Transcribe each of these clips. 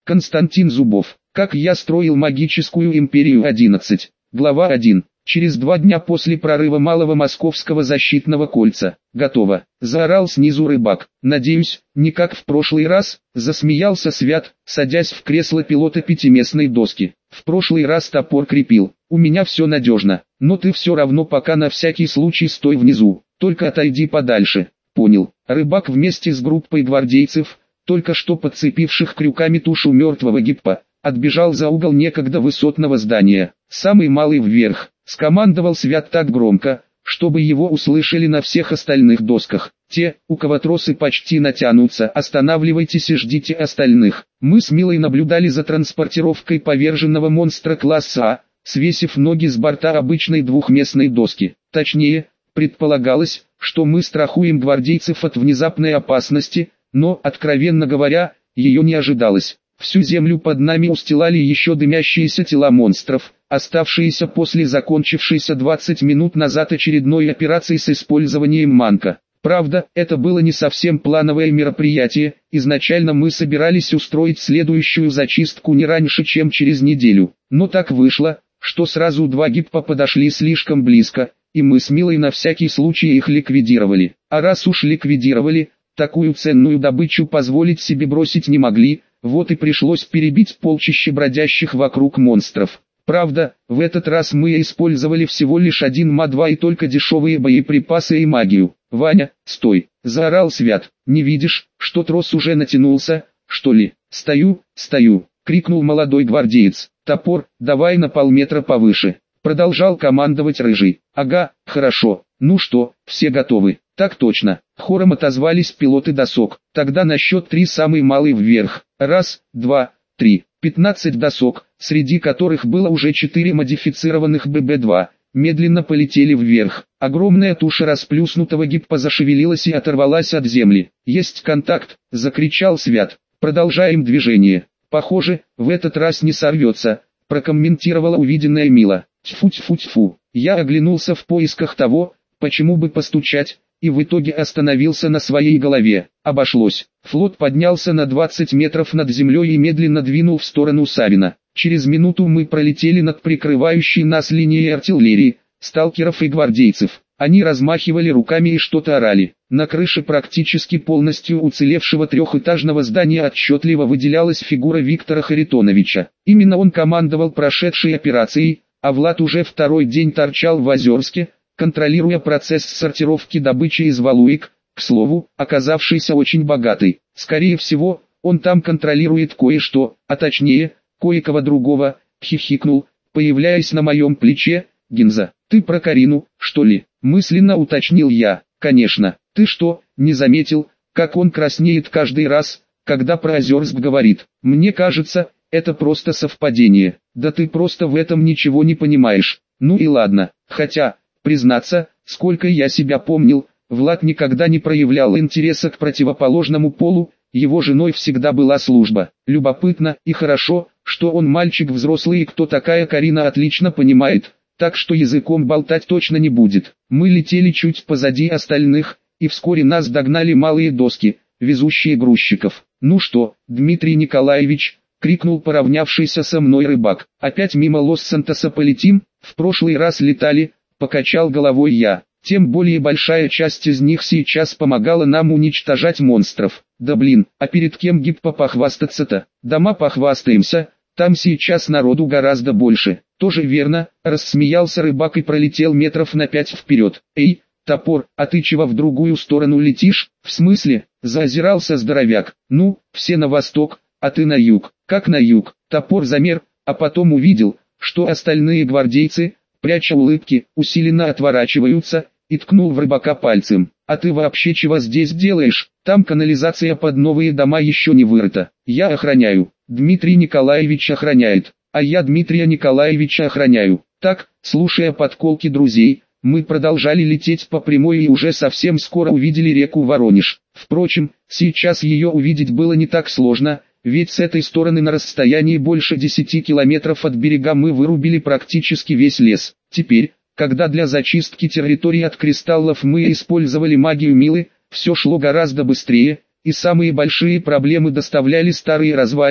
Константин Зубов. Как я строил магическую империю 11. Глава 1. Через 2 дня после прорыва Малого Московского защитного кольца. Готово. Заорал снизу рыбак. Надеюсь, не как в прошлый раз, засмеялся Свят, садясь в кресло пилота пятиместной доски. В прошлый раз топор крепил. У меня все надежно, но ты все равно пока на всякий случай стой внизу, только отойди подальше. Понял. Рыбак вместе с группой гвардейцев, только что подцепивших крюками тушу мертвого гиппа, отбежал за угол некогда высотного здания. Самый малый вверх, скомандовал Свят так громко, чтобы его услышали на всех остальных досках. Те, у кого тросы почти натянутся, останавливайтесь и ждите остальных. Мы с Милой наблюдали за транспортировкой поверженного монстра класса А, свесив ноги с борта обычной двухместной доски. Точнее, предполагалось, что мы страхуем гвардейцев от внезапной опасности, но, откровенно говоря, ее не ожидалось. Всю землю под нами устилали еще дымящиеся тела монстров, оставшиеся после закончившейся 20 минут назад очередной операции с использованием манка. Правда, это было не совсем плановое мероприятие, изначально мы собирались устроить следующую зачистку не раньше, чем через неделю. Но так вышло, что сразу 2 гиппа подошли слишком близко, и мы с Милой на всякий случай их ликвидировали. А раз уж ликвидировали, такую ценную добычу позволить себе бросить не могли, вот и пришлось перебить полчище бродящих вокруг монстров. Правда, в этот раз мы использовали всего лишь 1 ма-2 и только дешевые боеприпасы и магию. «Ваня, стой!» – заорал Свят. «Не видишь, что трос уже натянулся, что ли?» «Стою, стою!» – крикнул молодой гвардеец. «Топор, давай на полметра повыше!» Продолжал командовать Рыжий. «Ага, хорошо. Ну что, все готовы?» «Так точно!» Хором отозвались пилоты досок. «Тогда на счет 3 самый малый вверх. 1, 2, 3. 15 досок, среди которых было уже 4 модифицированных ББ-2, медленно полетели вверх. Огромная туша расплюснутого гиппа зашевелилась и оторвалась от земли. «Есть контакт!» – закричал Свят. «Продолжаем движение. Похоже, в этот раз не сорвется», – прокомментировала увиденная Мила. Тьфу-тьфу-тьфу. Я оглянулся в поисках того, почему бы постучать, и в итоге остановился на своей голове. Обошлось. Флот поднялся на 20 метров над землей и медленно двинул в сторону Савина. Через минуту мы пролетели над прикрывающей нас линией артиллерии, сталкеров и гвардейцев. Они размахивали руками и что-то орали. На крыше практически полностью уцелевшего трехэтажного здания отчетливо выделялась фигура Виктора Харитоновича. Именно он командовал прошедшей операцией, а Влад уже второй день торчал в Озерске, контролируя процесс сортировки добычи из Валуек, к слову, оказавшийся очень богатой. Скорее всего, он там контролирует кое-что, а точнее, кое-кого другого, хихикнул, появляясь на моем плече. «Гинза, ты про Карину, что ли?» Мысленно уточнил я. «Конечно, ты что, не заметил, как он краснеет каждый раз, когда про Озерск говорит? Мне кажется, это просто совпадение. Да ты просто в этом ничего не понимаешь. Ну и ладно, хотя, признаться, сколько я себя помнил, Влад никогда не проявлял интереса к противоположному полу, его женой всегда была служба. Любопытно и хорошо, что он мальчик взрослый и кто такая Карина отлично понимает, так что языком болтать точно не будет. Мы летели чуть позади остальных, и вскоре нас догнали малые доски, везущие грузчиков. «Ну что, Дмитрий Николаевич?» — крикнул поравнявшийся со мной рыбак. «Опять мимо Лос-Сантоса полетим? В прошлый раз летали», — покачал головой я. «Тем более большая часть из них сейчас помогала нам уничтожать монстров. Да блин, а перед кем гиппа похвастаться-то? Дома похвастаемся, там сейчас народу гораздо больше». «Тоже верно», — рассмеялся рыбак и пролетел метров на 5 вперед. «Эй, топор, а ты чего в другую сторону летишь?» «В смысле?» — заозирался здоровяк. «Ну, все на восток, а ты на юг». «Как на юг?» Топор замер, а потом увидел, что остальные гвардейцы, пряча улыбки, усиленно отворачиваются, и ткнул в рыбака пальцем. «А ты вообще чего здесь делаешь? Там канализация под новые дома еще не вырыта». «Я охраняю». «Дмитрий Николаевич охраняет, а я Дмитрия Николаевича охраняю». Так, слушая подколки друзей, мы продолжали лететь по прямой и уже совсем скоро увидели реку Воронеж. Впрочем, сейчас ее увидеть было не так сложно, ведь с этой стороны на расстоянии больше 10 километров от берега мы вырубили практически весь лес. Теперь, когда для зачистки территории от кристаллов мы использовали магию Милы, все шло гораздо быстрее, и самые большие проблемы доставляли старые развалины,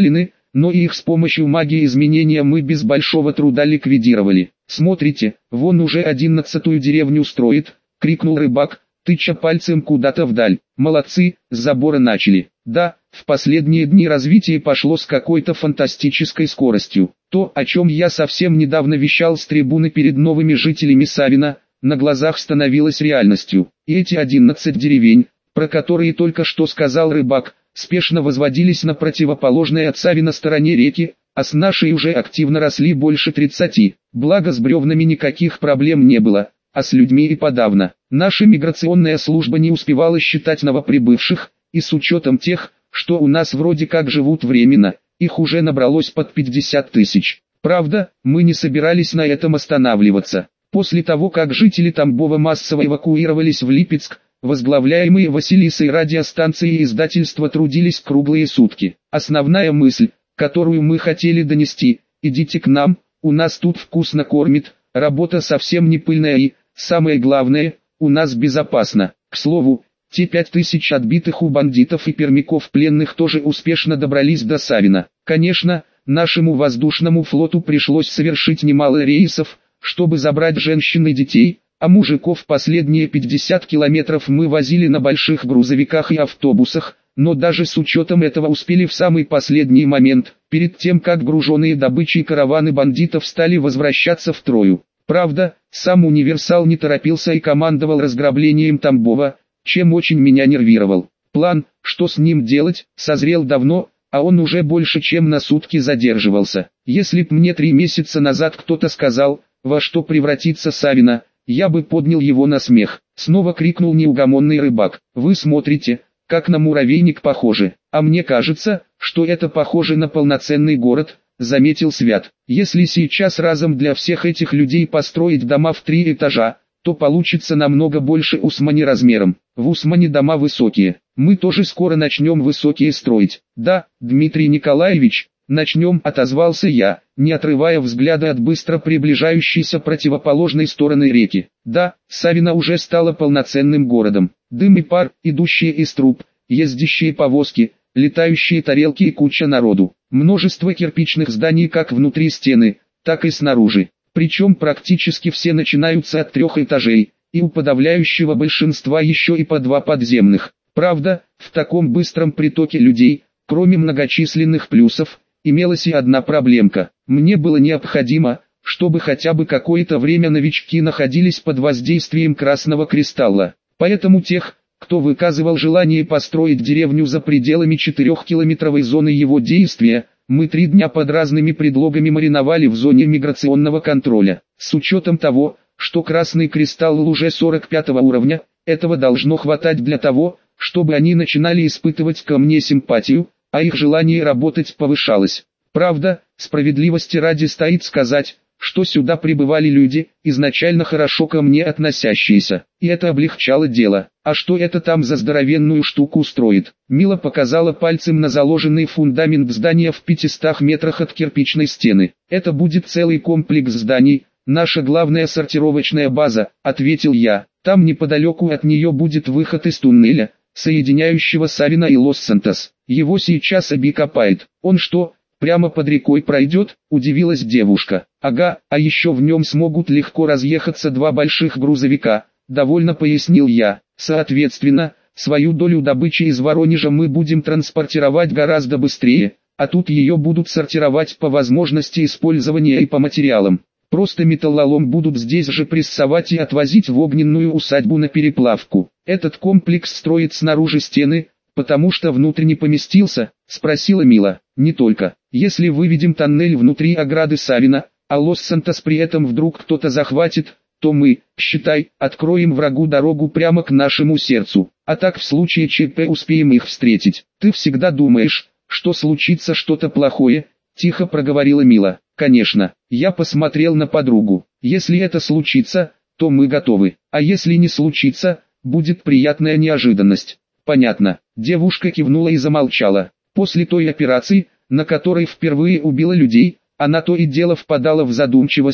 но и их с помощью магии изменения мы без большого труда ликвидировали. «Смотрите, вон уже 11-ю деревню строит», — крикнул рыбак, тыча пальцем куда-то вдаль. «Молодцы, с забора начали». Да, в последние дни развитие пошло с какой-то фантастической скоростью. То, о чем я совсем недавно вещал с трибуны перед новыми жителями Савина, на глазах становилось реальностью. И эти 11 деревень, про которые только что сказал рыбак, спешно возводились на противоположной от Савина стороне реки, а с нашей уже активно росли больше 30. Благо с бревнами никаких проблем не было, а с людьми и подавно. Наша миграционная служба не успевала считать новоприбывших, и с учетом тех, что у нас вроде как живут временно, их уже набралось под 50 тысяч. Правда, мы не собирались на этом останавливаться. После того, как жители Тамбова массово эвакуировались в Липецк, возглавляемые Василисой радиостанции и издательства трудились круглые сутки. Основная мысль, которую мы хотели донести: идите к нам, у нас тут вкусно кормит, работа совсем не пыльная и, самое главное, у нас безопасно. К слову, те 5000 отбитых у бандитов и пермяков пленных тоже успешно добрались до Савина. Конечно, нашему воздушному флоту пришлось совершить немало рейсов, чтобы забрать женщин и детей, а мужиков последние 50 километров мы возили на больших грузовиках и автобусах, но даже с учетом этого успели в самый последний момент, перед тем как груженные добычей караваны бандитов стали возвращаться в Трою. Правда, сам универсал не торопился и командовал разграблением Тамбова, чем очень меня нервировал. План, что с ним делать, созрел давно, а он уже больше чем на сутки задерживался. Если б мне 3 месяца назад кто-то сказал, во что превратится Савина, я бы поднял его на смех. Снова крикнул неугомонный рыбак: «Вы смотрите, как на муравейник похоже, а мне кажется, что это похоже на полноценный город», — заметил Свят. «Если сейчас разом для всех этих людей построить дома в 3 этажа, то получится намного больше Усмани размером. В Усмани дома высокие, мы тоже скоро начнем высокие строить». «Да, Дмитрий Николаевич, начнем», — отозвался я, не отрывая взгляда от быстро приближающейся противоположной стороны реки. Да, Савина уже стала полноценным городом. Дым и пар, идущие из труб, ездящие повозки, летающие тарелки и куча народу. Множество кирпичных зданий как внутри стены, так и снаружи. Причем практически все начинаются от 3 этажей, и у подавляющего большинства еще и по 2 подземных. Правда, в таком быстром притоке людей, кроме многочисленных плюсов, имелась и одна проблемка. Мне было необходимо, чтобы хотя бы какое-то время новички находились под воздействием красного кристалла. Поэтому тех, кто выказывал желание построить деревню за пределами 4-километровой зоны его действия, мы 3 дня под разными предлогами мариновали в зоне миграционного контроля. С учетом того, что красный кристалл уже 45 уровня, этого должно хватать для того, чтобы они начинали испытывать ко мне симпатию, а их желание работать повышалось. Правда, справедливости ради стоит сказать, что сюда прибывали люди, изначально хорошо ко мне относящиеся, и это облегчало дело. А что это там за здоровенную штуку строит? Мила показала пальцем на заложенный фундамент здания в 500 метрах от кирпичной стены. Это будет целый комплекс зданий, наша главная сортировочная база, ответил я. Там неподалеку от нее будет выход из туннеля, соединяющего Савина и Лос-Сантос. Его сейчас Аби копает. Он что, прямо под рекой пройдет? Удивилась девушка. Ага, а еще в нем смогут легко разъехаться 2 больших грузовика, довольно пояснил я. Соответственно, свою долю добычи из Воронежа мы будем транспортировать гораздо быстрее, а тут ее будут сортировать по возможности использования и по материалам. Просто металлолом будут здесь же прессовать и отвозить в огненную усадьбу на переплавку. Этот комплекс строит снаружи стены, потому что внутрь не поместился, спросила Мила. Не только. Если выведем тоннель внутри ограды Савина, а Лос-Сантос при этом вдруг кто-то захватит, то мы, считай, откроем врагу дорогу прямо к нашему сердцу. А так в случае ЧП успеем их встретить. Ты всегда думаешь, что случится что-то плохое, тихо проговорила Мила. Конечно, я посмотрел на подругу. Если это случится, то мы готовы. А если не случится, будет приятная неожиданность. Понятно. Девушка кивнула и замолчала. После той операции, на которой впервые убила людей, она то и дело впадала в задумчивость,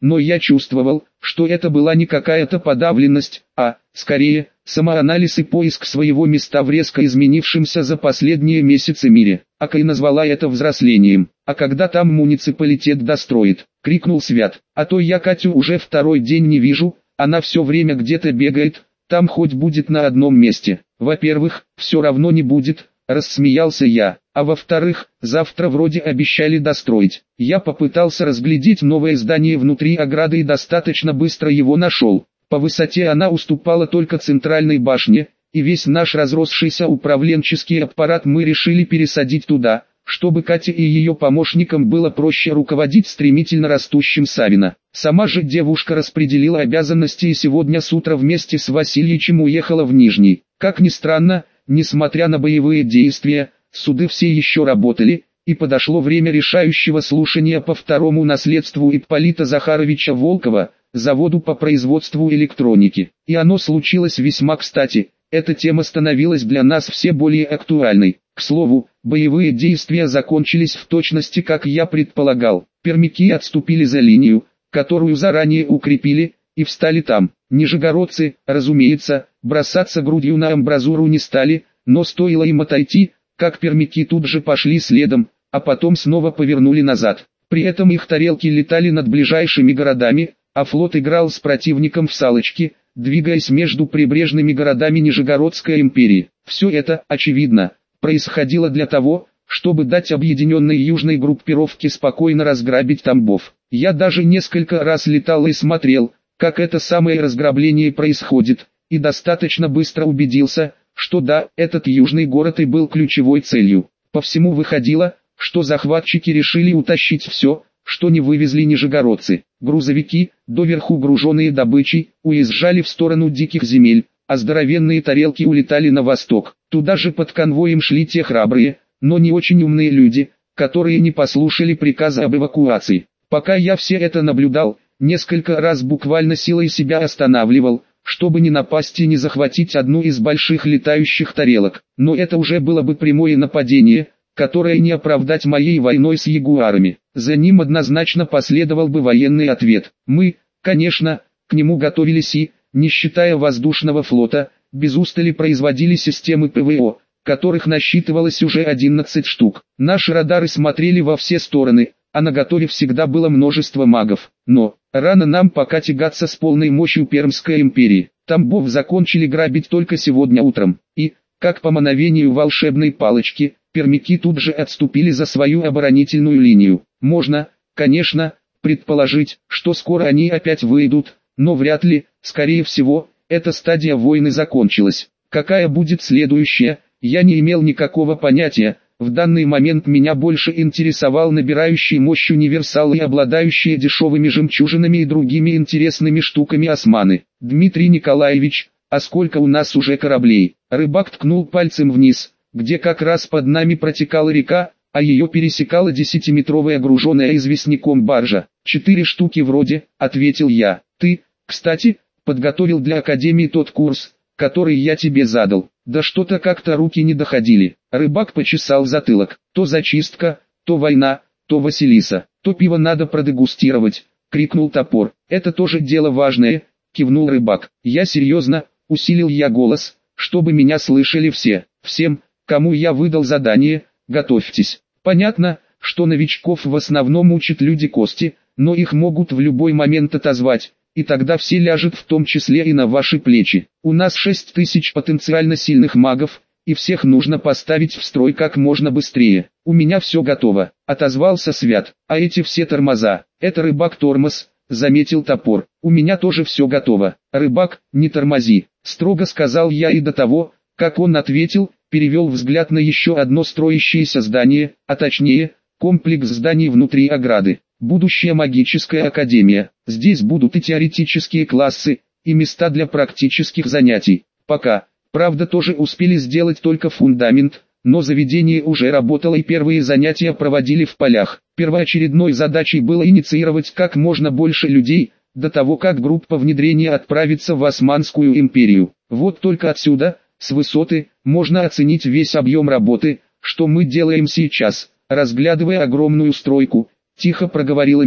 но я чувствовал, что это была не какая-то подавленность, а, скорее, самоанализ и поиск своего места в резко изменившемся за последние месяцы мире. Акай назвала это взрослением. «А когда там муниципалитет достроит?» — крикнул Свят. «А то я Катю уже второй день не вижу, она все время где-то бегает, там хоть будет на одном месте». «Во-первых, все равно не будет», — рассмеялся я. «А во-вторых, завтра вроде обещали достроить». Я попытался разглядеть новое здание внутри ограды и достаточно быстро его нашел. По высоте она уступала только центральной башне, и весь наш разросшийся управленческий аппарат мы решили пересадить туда, чтобы Кате и ее помощникам было проще руководить стремительно растущим Савино. Сама же девушка распределила обязанности и сегодня с утра вместе с Васильичем уехала в Нижний. Как ни странно, несмотря на боевые действия, суды все еще работали, и подошло время решающего слушания по второму наследству Ипполита Захаровича Волкова, заводу по производству электроники. И оно случилось весьма кстати, эта тема становилась для нас все более актуальной. К слову, боевые действия закончились в точности как я предполагал. Пермяки отступили за линию, которую заранее укрепили, и встали там. Нижегородцы, разумеется, бросаться грудью на амбразуру не стали, но стоило им отойти, как пермяки тут же пошли следом, а потом снова повернули назад. При этом их тарелки летали над ближайшими городами, а флот играл с противником в салочки, двигаясь между прибрежными городами Нижегородской империи. Все это, очевидно, происходило для того, чтобы дать объединенной южной группировке спокойно разграбить Тамбов. Я даже несколько раз летал и смотрел, как это самое разграбление происходит, и достаточно быстро убедился, что да, этот южный город и был ключевой целью. По всему выходило, что захватчики решили утащить все, что не вывезли нижегородцы. Грузовики, доверху груженные добычей, уезжали в сторону диких земель, а здоровенные тарелки улетали на восток. Туда же под конвоем шли те храбрые, но не очень умные люди, которые не послушали приказа об эвакуации. Пока я все это наблюдал, несколько раз буквально силой себя останавливал, чтобы не напасть и не захватить одну из больших летающих тарелок. Но это уже было бы прямое нападение, которое не оправдать моей войной с ягуарами. За ним однозначно последовал бы военный ответ. Мы, конечно, к нему готовились и, не считая воздушного флота, без устали производили системы ПВО, которых насчитывалось уже 11 штук. Наши радары смотрели во все стороны, а наготове всегда было множество магов. Но, рано нам пока тягаться с полной мощью Пермской империи. Тамбов закончили грабить только сегодня утром, и, как по мановению волшебной палочки, пермяки тут же отступили за свою оборонительную линию. Можно, конечно, предположить, что скоро они опять выйдут, но вряд ли, скорее всего, эта стадия войны закончилась. Какая будет следующая, я не имел никакого понятия. В данный момент меня больше интересовал набирающий мощь универсал и обладающие дешевыми жемчужинами и другими интересными штуками османы. «Дмитрий Николаевич, а сколько у нас уже кораблей?» Рыбак ткнул пальцем вниз, где как раз под нами протекала река, а ее пересекала 10-метровая груженная известняком баржа. 4 штуки вроде, ответил я. Ты, кстати, подготовил для Академии тот курс, который я тебе задал. Да что-то как-то руки не доходили. Рыбак почесал затылок. То зачистка, то война, то Василиса, то пиво надо продегустировать, крикнул Топор. Это тоже дело важное, кивнул Рыбак. Я серьезно, усилил я голос, чтобы меня слышали все. Всем, кому я выдал задание, готовьтесь. Понятно, что новичков в основном учат люди кости, но их могут в любой момент отозвать, и тогда все ляжет в том числе и на ваши плечи. У нас 6000 потенциально сильных магов, и всех нужно поставить в строй как можно быстрее. У меня все готово, отозвался Свят. А эти все тормоза, это Рыбак тормоз, заметил Топор. У меня тоже все готово. Рыбак, не тормози, строго сказал я, и до того, как он ответил, перевел взгляд на еще одно строящееся здание, а точнее, комплекс зданий внутри ограды. Будущая магическая академия. Здесь будут и теоретические классы, и места для практических занятий. Пока, правда, тоже успели сделать только фундамент, но заведение уже работало и первые занятия проводили в полях. Первоочередной задачей было инициировать как можно больше людей, до того как группа внедрения отправится в Османскую империю. Вот только отсюда, с высоты, можно оценить весь объем работы, что мы делаем сейчас, разглядывая огромную стройку. Тихо проговорила Мила.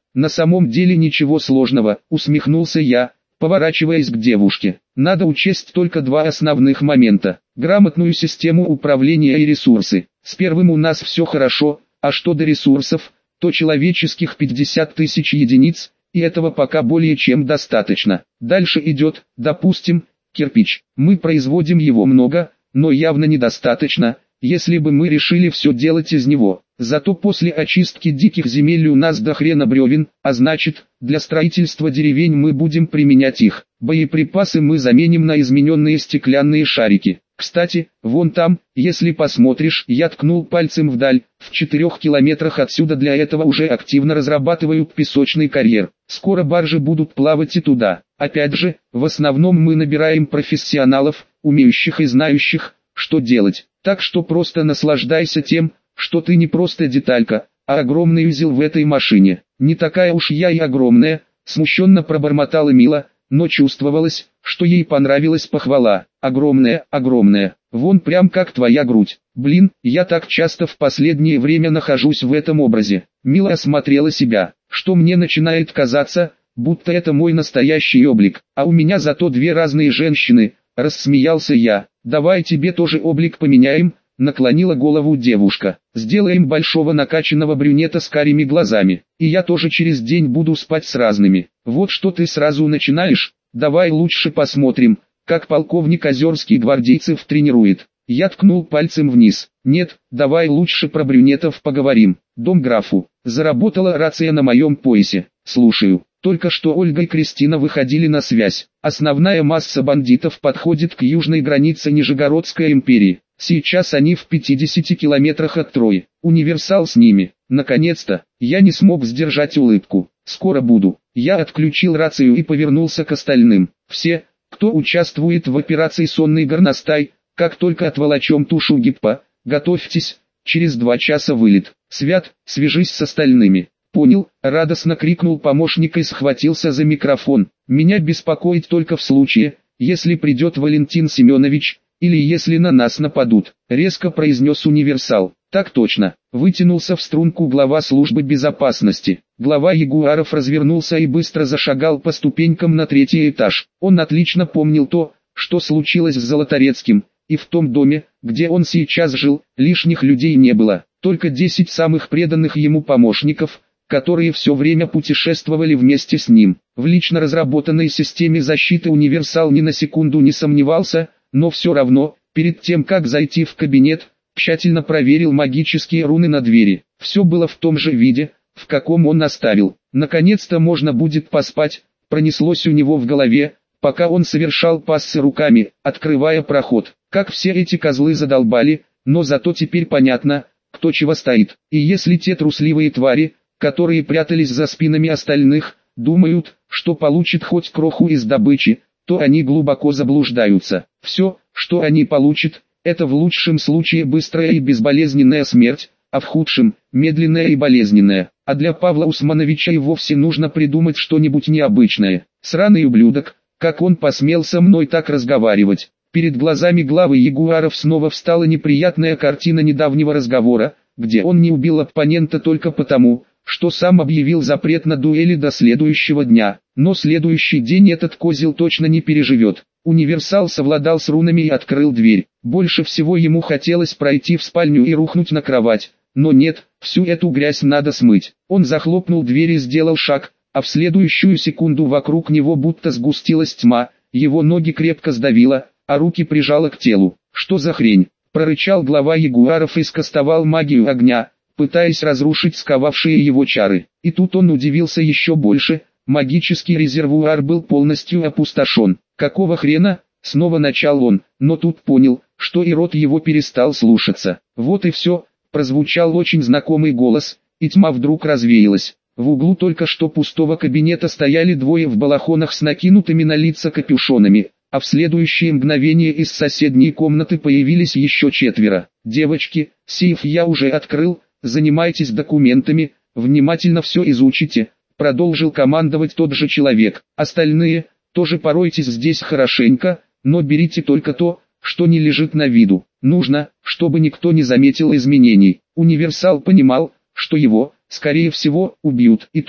На самом деле ничего сложного, усмехнулся я, поворачиваясь к девушке. Надо учесть только два основных момента: грамотную систему управления и ресурсы. С первым у нас все хорошо, а что до ресурсов, то человеческих 50 тысяч единиц, и этого пока более чем достаточно. Дальше идет, допустим, кирпич. Мы производим его много, но явно недостаточно, если бы мы решили все делать из него. Зато после очистки диких земель у нас до хрена бревен, а значит, для строительства деревень мы будем применять их. Боеприпасы мы заменим на измененные стеклянные шарики. Кстати, вон там, если посмотришь, я ткнул пальцем вдаль, в 4 километрах отсюда для этого уже активно разрабатывают песочный карьер. Скоро баржи будут плавать и туда. Опять же, в основном мы набираем профессионалов, умеющих и знающих, что делать. Так что просто наслаждайся тем, что ты не просто деталька, а огромный узел в этой машине. Не такая уж я и огромная, смущенно пробормотала Мила, но чувствовалось, что ей понравилась похвала. Огромная, огромная, вон прям как твоя грудь. Блин, я так часто в последнее время нахожусь в этом образе. Мила осмотрела себя, что мне начинает казаться, будто это мой настоящий облик, а у меня зато две разные женщины. Рассмеялся я. Давай тебе тоже облик поменяем, наклонила голову девушка. Сделаем большого накачанного брюнета с карими глазами. И я тоже через день буду спать с разными. Вот что ты сразу начинаешь? Давай лучше посмотрим, как полковник Озерский гвардейцев тренирует. Я ткнул пальцем вниз. Нет, давай лучше про брюнетов поговорим. Дом графу. Заработала рация на моем поясе. Слушаю. Только что Ольга и Кристина выходили на связь. Основная масса бандитов подходит к южной границе Нижегородской империи. Сейчас они в 50 километрах от Трои. Универсал с ними. Наконец-то, я не смог сдержать улыбку. Скоро буду. Я отключил рацию и повернулся к остальным. Все, кто участвует в операции «Сонный горностай», как только отволочем тушу гиппа, готовьтесь, через 2 часа вылет. Свят, свяжись с остальными. Понял, радостно крикнул помощник и схватился за микрофон. Меня беспокоит только в случае, если придет Валентин Семенович, или если на нас нападут, резко произнес универсал. Так точно, вытянулся в струнку глава службы безопасности. Глава Ягуаров развернулся и быстро зашагал по ступенькам на 3-й этаж. Он отлично помнил то, что случилось с Золоторецким, и в том доме, где он сейчас жил, лишних людей не было, только 10 самых преданных ему помощников, которые все время путешествовали вместе с ним. В лично разработанной системе защиты универсал ни на секунду не сомневался, но все равно, перед тем как зайти в кабинет, тщательно проверил магические руны на двери. Все было в том же виде, в каком он оставил. Наконец-то можно будет поспать, пронеслось у него в голове, пока он совершал пассы руками, открывая проход. Как все эти козлы задолбали, но зато теперь понятно, кто чего стоит. И если те трусливые твари, которые прятались за спинами остальных, думают, что получат хоть кроху из добычи, то они глубоко заблуждаются. Все, что они получат, это в лучшем случае быстрая и безболезненная смерть, а в худшем – медленная и болезненная. А для Павла Усмановича и вовсе нужно придумать что-нибудь необычное. Сраный ублюдок, как он посмел со мной так разговаривать. Перед глазами главы Ягуаров снова встала неприятная картина недавнего разговора, где он не убил оппонента только потому, что сам объявил запрет на дуэли до следующего дня. Но следующий день этот козел точно не переживет. Универсал совладал с рунами и открыл дверь. Больше всего ему хотелось пройти в спальню и рухнуть на кровать. Но нет, всю эту грязь надо смыть. Он захлопнул дверь и сделал шаг, а в следующую секунду вокруг него будто сгустилась тьма, его ноги крепко сдавило, а руки прижало к телу. «Что за хрень?» – прорычал глава Ягуаров и скостовал магию огня, пытаясь разрушить сковавшие его чары. И тут он удивился еще больше, магический резервуар был полностью опустошен. «Какого хрена?» – снова начал он, но тут понял, что и рот его перестал слушаться. «Вот и все», – прозвучал очень знакомый голос, и тьма вдруг развеялась. В углу только что пустого кабинета стояли двое в балахонах с накинутыми на лица капюшонами, а в следующее мгновение из соседней комнаты появились еще 4. «Девочки, сейф я уже открыл, занимайтесь документами, внимательно все изучите», продолжил командовать тот же человек. «Остальные, тоже поройтесь здесь хорошенько, но берите только то, что не лежит на виду. Нужно, чтобы никто не заметил изменений». Универсал понимал, что его, скорее всего, убьют. И тот,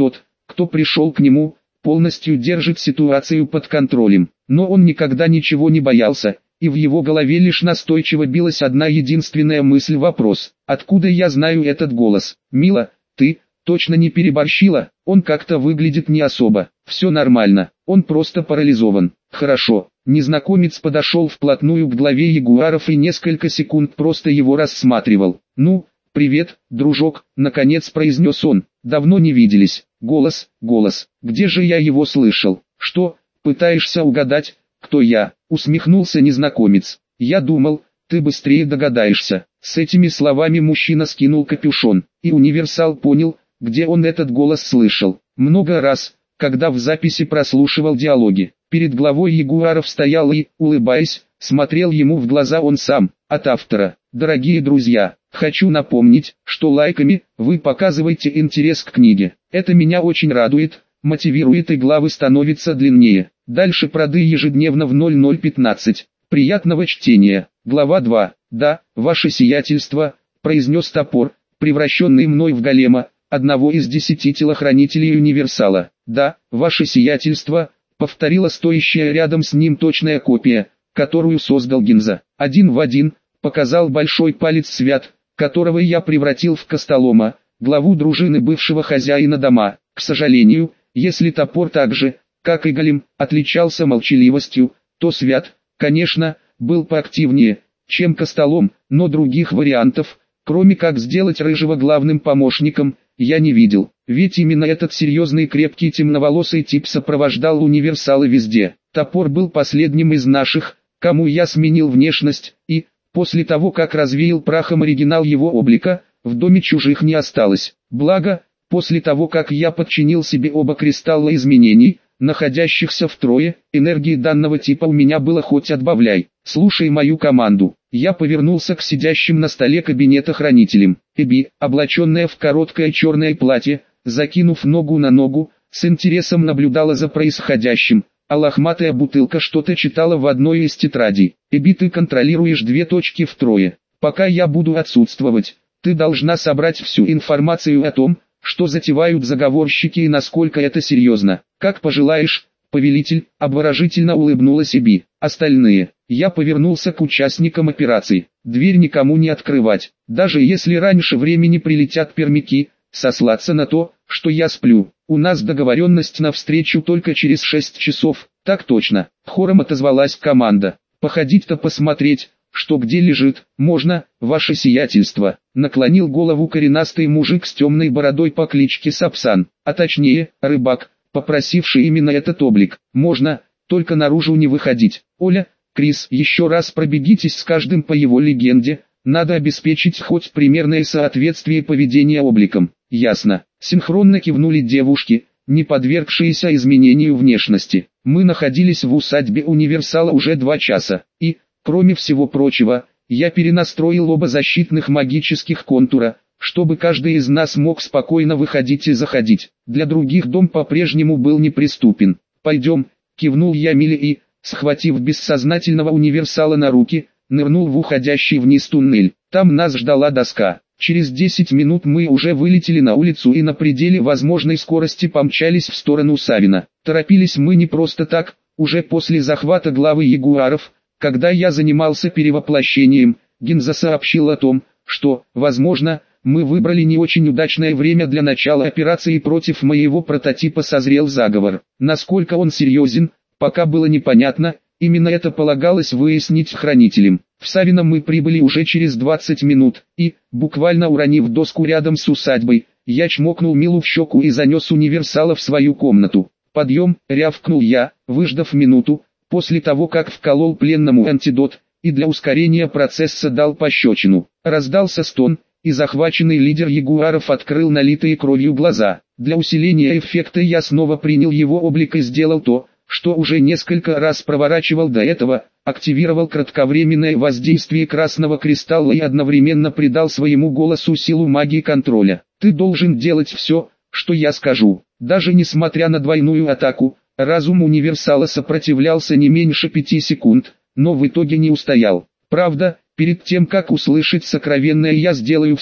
кто пришел к нему, полностью держит ситуацию под контролем. Но он никогда ничего не боялся, и в его голове лишь настойчиво билась одна единственная мысль-вопрос. Откуда я знаю этот голос? Мила, ты точно не переборщила? Он как-то выглядит не особо. Все нормально, он просто парализован. Хорошо. Незнакомец подошел вплотную к главе ягуаров и несколько секунд просто его рассматривал. «Ну, привет, дружок», — наконец произнес он. «Давно не виделись». Голос, где же я его слышал? «Что, пытаешься угадать, кто я?» — усмехнулся незнакомец. «Я думал, ты быстрее догадаешься». С этими словами мужчина скинул капюшон, и универсал понял, где он этот голос слышал. Много раз, когда в записи прослушивал диалоги. Перед главой ягуаров стоял и, улыбаясь, смотрел ему в глаза он сам. От автора. Дорогие друзья, хочу напомнить, что лайками вы показываете интерес к книге. Это меня очень радует, мотивирует, и главы становятся длиннее. Дальше проды ежедневно в 00:15. Приятного чтения. Глава 2. «Да, ваше сиятельство», — произнес топор, превращенный мной в голема, одного из 10 телохранителей универсала. «Да, ваше сиятельство», — повторила стоящая рядом с ним точная копия, которую создал Гинза. Один в один, показал большой палец Свят, которого я превратил в Костолома, главу дружины бывшего хозяина дома. К сожалению, если топор так же, как и голем, отличался молчаливостью, то Свят, конечно, был поактивнее, чем Костолом, но других вариантов, кроме как сделать Рыжего главным помощником, я не видел. Ведь именно этот серьезный крепкий темноволосый тип сопровождал универсалы везде. Топор был последним из наших, кому я сменил внешность, и, после того как развеял прахом оригинал его облика, в доме чужих не осталось. Благо, после того как я подчинил себе оба кристалла изменений, находящихся в трое, энергии данного типа у меня было хоть отбавляй. Слушай мою команду. Я повернулся к сидящим на столе кабинета хранителям. Эбби, облаченная в короткое черное платье, закинув ногу на ногу, с интересом наблюдала за происходящим, а лохматая бутылка что-то читала в одной из тетрадей. Эбби, ты контролируешь 2 точки в трое. Пока я буду отсутствовать, ты должна собрать всю информацию о том, что затевают заговорщики и насколько это серьезно. Как пожелаешь, повелитель, обворожительно улыбнулась Эбби. Остальные. Я повернулся к участникам операции. Дверь никому не открывать. Даже если раньше времени прилетят пермяки, сослаться на то, что я сплю. У нас договоренность на встречу только через 6 часов. Так точно. Хором отозвалась команда. Походить-то посмотреть, что где лежит, можно, ваше сиятельство. Наклонил голову коренастый мужик с темной бородой по кличке Сапсан, а точнее, рыбак, попросивший именно этот облик. Можно, только наружу не выходить. Оля, Крис, еще раз пробегитесь с каждым по его легенде, надо обеспечить хоть примерное соответствие поведения обликам. Ясно. Синхронно кивнули девушки, не подвергшиеся изменению внешности. Мы находились в усадьбе универсала уже 2 часа, и, кроме всего прочего, я перенастроил оба защитных магических контура, чтобы каждый из нас мог спокойно выходить и заходить. Для других дом по-прежнему был неприступен. «Пойдем», — кивнул я Миле и, схватив бессознательного универсала на руки, нырнул в уходящий вниз туннель. Там нас ждала доска. Через 10 минут мы уже вылетели на улицу и на пределе возможной скорости помчались в сторону Савина. Торопились мы не просто так, уже после захвата главы ягуаров, когда я занимался перевоплощением, Гинза сообщил о том, что, возможно, мы выбрали не очень удачное время для начала операции против моего прототипа. Созрел заговор. Насколько он серьезен, пока было непонятно, именно это полагалось выяснить хранителям. В Савино мы прибыли уже через 20 минут, и, буквально уронив доску рядом с усадьбой, я чмокнул Милу в щеку и занес универсала в свою комнату. «Подъем», — рявкнул я, выждав минуту, после того как вколол пленному антидот, и для ускорения процесса дал пощечину. Раздался стон, и захваченный лидер ягуаров открыл налитые кровью глаза. Для усиления эффекта я снова принял его облик и сделал то, что уже несколько раз проворачивал до этого, активировал кратковременное воздействие красного кристалла и одновременно придал своему голосу силу магии контроля. «Ты должен делать все, что я скажу». Даже несмотря на двойную атаку, разум универсала сопротивлялся не меньше 5 секунд, но в итоге не устоял. Правда, перед тем как услышать сокровенное «я сделаю все»,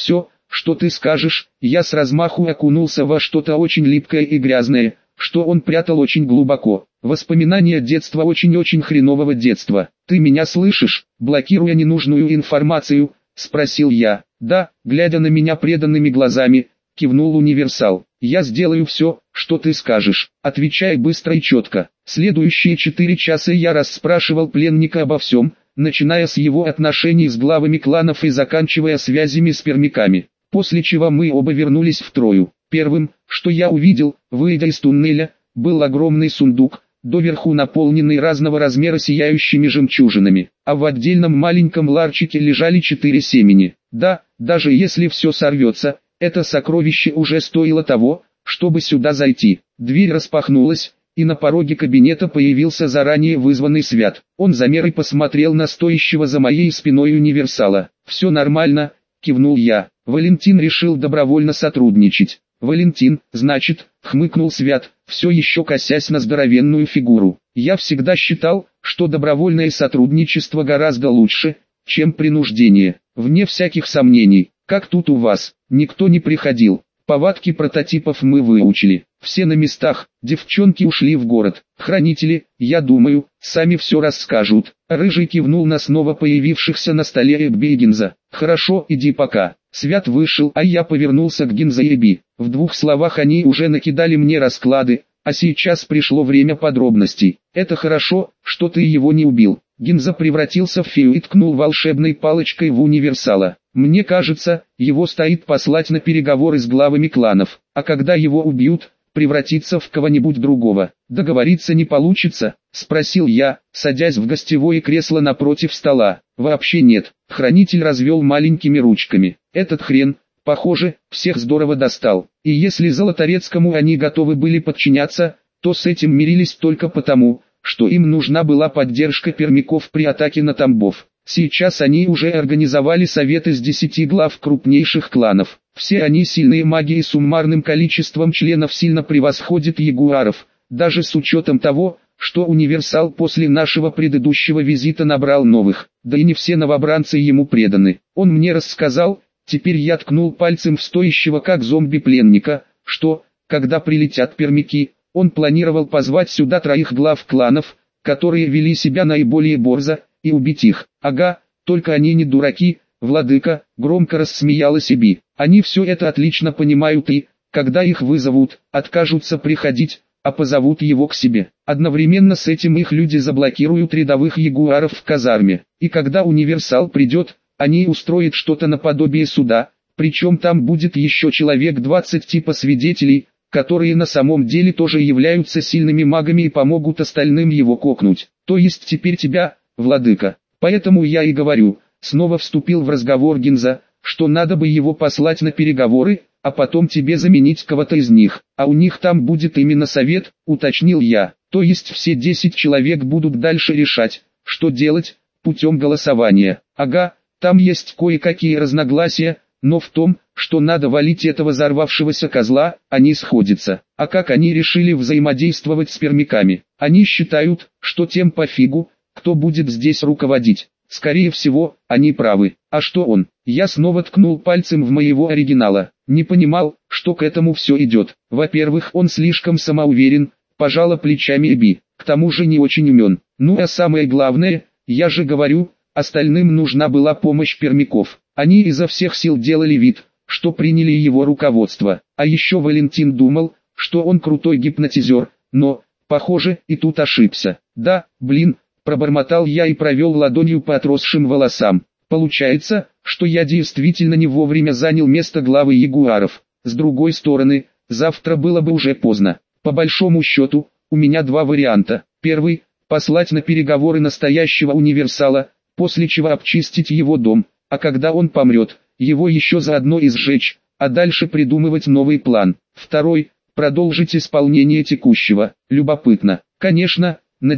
что ты скажешь?» Я с размаху окунулся во что-то очень липкое и грязное, что он прятал очень глубоко. Воспоминания детства, очень-очень хренового детства. «Ты меня слышишь?» Блокируя ненужную информацию, спросил я. «Да», глядя на меня преданными глазами, кивнул универсал. «Я сделаю все, что ты скажешь. Отвечай быстро и четко». Следующие 4 часа я расспрашивал пленника обо всем, начиная с его отношений с главами кланов и заканчивая связями с пермяками. После чего мы оба вернулись в Трою. Первым, что я увидел, выйдя из туннеля, был огромный сундук, доверху наполненный разного размера сияющими жемчужинами, а в отдельном маленьком ларчике лежали 4 семени. Да, даже если все сорвется, это сокровище уже стоило того, чтобы сюда зайти. Дверь распахнулась, и на пороге кабинета появился заранее вызванный Свят. Он замер и посмотрел на стоящего за моей спиной универсала. «Все нормально», — кивнул я. Валентин решил добровольно сотрудничать. «Валентин, значит», — хмыкнул Свят, все еще косясь на здоровенную фигуру. «Я всегда считал, что добровольное сотрудничество гораздо лучше, чем принуждение. Вне всяких сомнений. Как тут у вас? Никто не приходил. Повадки прототипов мы выучили. Все на местах, девчонки ушли в город. Хранители, я думаю, сами все расскажут». Рыжий кивнул на снова появившихся на столе Эбби и Гинза. «Хорошо, иди пока». Свят вышел, а я повернулся к Гинзе и Эбби. В 2 словах они уже накидали мне расклады, а сейчас пришло время подробностей. «Это хорошо, что ты его не убил». Гинза превратился в фею и ткнул волшебной палочкой в универсала. «Мне кажется, его стоит послать на переговоры с главами кланов, а когда его убьют, превратиться в кого-нибудь другого. Договориться не получится?» — спросил я, садясь в гостевое кресло напротив стола. «Вообще нет». Хранитель развел маленькими ручками. «Этот хрен, похоже, всех здорово достал. И если Золоторецкому они готовы были подчиняться, то с этим мирились только потому, что им нужна была поддержка пермяков при атаке на Тамбов. Сейчас они уже организовали совет из 10 глав крупнейших кланов. Все они сильные маги и суммарным количеством членов сильно превосходят ягуаров, даже с учетом того, что универсал после нашего предыдущего визита набрал новых, да и не все новобранцы ему преданы. Он мне рассказал, теперь я ткнул пальцем в стоящего как зомби пленника, что, когда прилетят пермяки, он планировал позвать сюда 3 глав кланов, которые вели себя наиболее борзо, и убить их. «Ага, только они не дураки, владыка», — громко рассмеялась Эбби. «Они все это отлично понимают и, когда их вызовут, откажутся приходить, а позовут его к себе. Одновременно с этим их люди заблокируют рядовых ягуаров в казарме, и когда универсал придет, они устроят что-то наподобие суда, причем там будет еще человек 20 типа свидетелей, которые на самом деле тоже являются сильными магами и помогут остальным его кокнуть. То есть теперь тебя, владыка. Поэтому я и говорю», — снова вступил в разговор Гинза, «что надо бы его послать на переговоры, а потом тебе заменить кого-то из них. А у них там будет именно совет», — уточнил я. «То есть все 10 человек будут дальше решать, что делать, путем голосования». «Ага, там есть кое-какие разногласия, но в том, что надо валить этого взорвавшегося козла, они сходятся. А как они решили взаимодействовать с пермяками? Они считают, что тем пофигу, кто будет здесь руководить. Скорее всего, они правы. А что он?» Я снова ткнул пальцем в моего оригинала. Не понимал, что к этому все идет. Во-первых, он слишком самоуверен, пожала плечами Эбби. К тому же не очень умен. Ну а самое главное, я же говорю, остальным нужна была помощь пермяков. Они изо всех сил делали вид, что приняли его руководство. А еще Валентин думал, что он крутой гипнотизер, но, похоже, и тут ошибся. «Да, блин», — пробормотал я и провел ладонью по отросшим волосам. «Получается, что я действительно не вовремя занял место главы ягуаров. С другой стороны, завтра было бы уже поздно. По большому счету, у меня 2 варианта. Первый — послать на переговоры настоящего универсала, после чего обчистить его дом, а когда он помрет, его еще заодно и сжечь, а дальше придумывать новый план. Второй — продолжить исполнение текущего. Любопытно. Конечно, на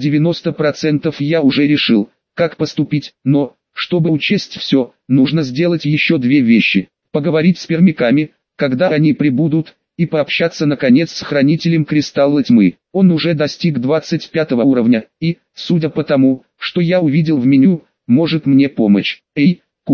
90% я уже решил, как поступить, но, чтобы учесть все, нужно сделать еще 2 вещи. Поговорить с пермяками, когда они прибудут, и пообщаться наконец с хранителем Кристалла Тьмы. Он уже достиг 25 уровня, и, судя по тому, что я увидел в меню, может мне помочь. «Эй, Кура»,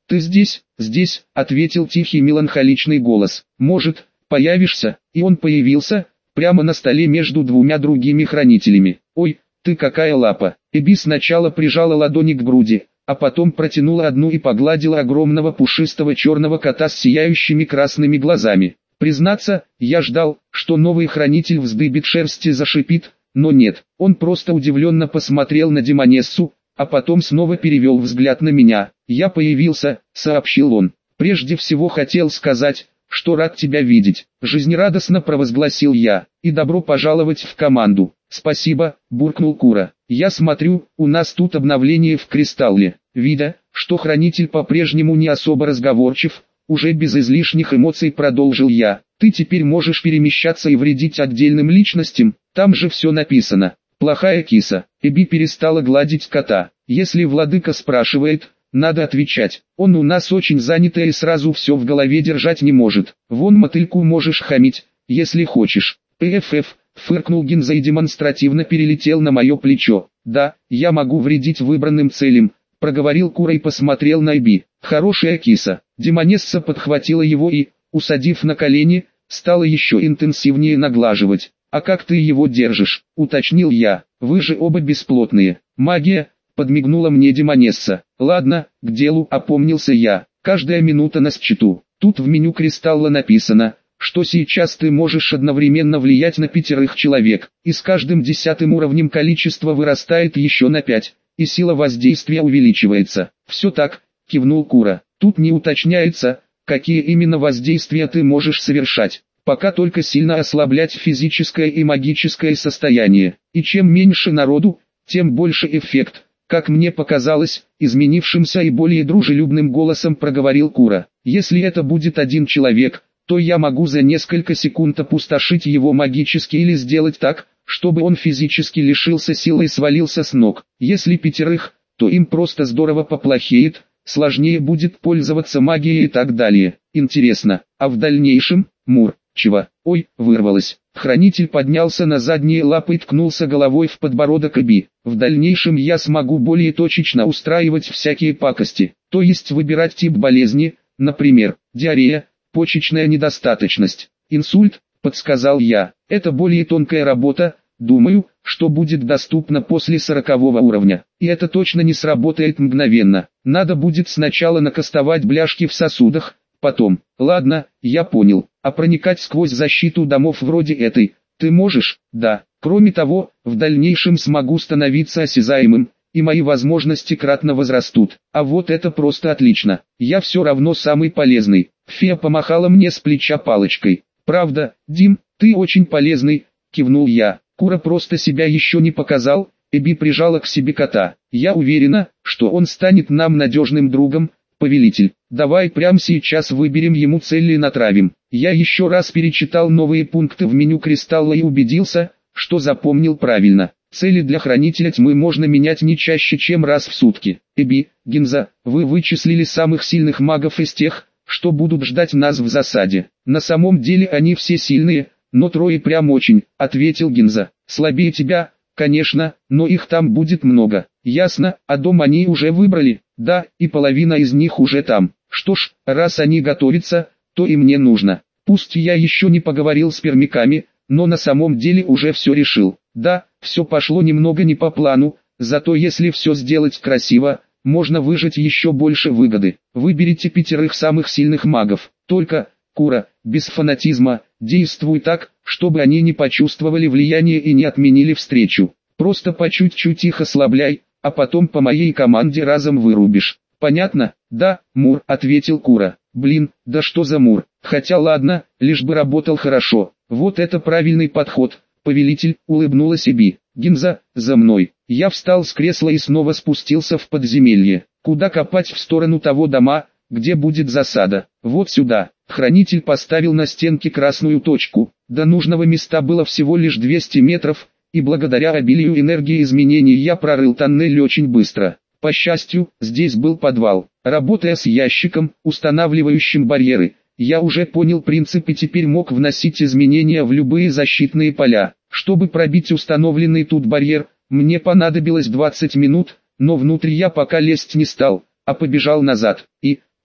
«Ты здесь?» «Здесь», — ответил тихий меланхоличный голос. «Может, появишься?» И он появился, прямо на столе между двумя другими хранителями. «Ой, ты какая лапа!» Эбби сначала прижала ладони к груди, а потом протянула одну и погладила огромного пушистого черного кота с сияющими красными глазами. Признаться, я ждал, что новый хранитель вздыбит шерсть и зашипит, но нет, он просто удивленно посмотрел на Демонессу, а потом снова перевел взгляд на меня. «Я появился», — сообщил он. «Прежде всего хотел сказать, что рад тебя видеть», — жизнерадостно провозгласил я, — «и добро пожаловать в команду». «Спасибо», — буркнул Кура. «Я смотрю, у нас тут обновление в Кристалле». Видя, что хранитель по-прежнему не особо разговорчив, уже без излишних эмоций продолжил я. «Ты теперь можешь перемещаться и вредить отдельным личностям, там же все написано». «Плохая киса». Эбби перестала гладить кота. «Если владыка спрашивает, надо отвечать. Он у нас очень занятый и сразу все в голове держать не может. Вон мотыльку можешь хамить, если хочешь». «ПФФ», фыркнул Гинза и демонстративно перелетел на мое плечо. «Да, я могу вредить выбранным целям», — проговорил Кура и посмотрел на Эбби. «Хорошая киса». Демонесса подхватила его и, усадив на колени, стала еще интенсивнее наглаживать. «А как ты его держишь?» — уточнил я. «Вы же оба бесплотные». «Магия», — подмигнула мне Демонесса. «Ладно, к делу», — опомнился я. «Каждая минута на счету. Тут в меню Кристалла написано, что сейчас ты можешь одновременно влиять на 5 человек, и с каждым 10-м уровнем количество вырастает еще на 5, и сила воздействия увеличивается». «Все так», — кивнул Кура. «Тут не уточняется, какие именно воздействия ты можешь совершать. Пока только сильно ослаблять физическое и магическое состояние. И чем меньше народу, тем больше эффект». «Как мне показалось», — изменившимся и более дружелюбным голосом проговорил Кура. «Если это будет один человек, то я могу за несколько секунд опустошить его магически или сделать так, чтобы он физически лишился силы и свалился с ног. Если 5, то им просто здорово поплохеет, сложнее будет пользоваться магией и так далее. Интересно, а в дальнейшем, Мур, чего?» «Ой», вырвалось. Хранитель поднялся на задние лапы и ткнулся головой в подбородок Эбби. «В дальнейшем я смогу более точечно устраивать всякие пакости, то есть выбирать тип болезни, например, диарея, почечная недостаточность, инсульт», — подсказал я. «Это более тонкая работа, думаю, что будет доступно после 40-го уровня. И это точно не сработает мгновенно. Надо будет сначала накастовать бляшки в сосудах, потом». «Ладно, я понял. А проникать сквозь защиту домов вроде этой, ты можешь?» «Да. Кроме того, в дальнейшем смогу становиться осязаемым, и мои возможности кратно возрастут. А вот это просто отлично. Я все равно самый полезный». Фея помахала мне с плеча палочкой. «Правда, Дим, ты очень полезный», — кивнул я. «Кура просто себя еще не показал». Эбби прижала к себе кота. «Я уверена, что он станет нам надежным другом, повелитель. Давай прямо сейчас выберем ему цель и натравим». Я еще раз перечитал новые пункты в меню Кристалла и убедился, что запомнил правильно. Цели для Хранителя Тьмы можно менять не чаще, чем раз в сутки. Эбби, Гинза, вы вычислили самых сильных магов из тех, что будут ждать нас в засаде. На самом деле они все сильные, но 3 прям очень, ответил Гинза. Слабее тебя, конечно, но их там будет много. Ясно, а дом они уже выбрали? Да, и половина из них уже там. Что ж, раз они готовятся, то и мне нужно. Пусть я еще не поговорил с пермяками, но на самом деле уже все решил. Да, все пошло немного не по плану, зато если все сделать красиво, можно выжать еще больше выгоды. Выберите 5 самых сильных магов. Только, Кура, без фанатизма, действуй так, чтобы они не почувствовали влияние и не отменили встречу. Просто по чуть-чуть их ослабляй, а потом по моей команде разом вырубишь. Понятно? Да, Мур, ответил Кура. Блин, да что за Мур? Хотя ладно, лишь бы работал хорошо. Вот это правильный подход, повелитель, улыбнулась Эбби. Гинза, за мной. Я встал с кресла и снова спустился в подземелье. Куда копать? В сторону того дома, где будет засада. Вот сюда. Хранитель поставил на стенке красную точку. До нужного места было всего лишь 200 метров, и благодаря обилию энергии изменений я прорыл тоннель очень быстро. По счастью, здесь был подвал. Работая с ящиком, устанавливающим барьеры, я уже понял принцип и теперь мог вносить изменения в любые защитные поля. Чтобы пробить установленный тут барьер, мне понадобилось 20 минут, но внутрь я пока лезть не стал, а побежал назад. И,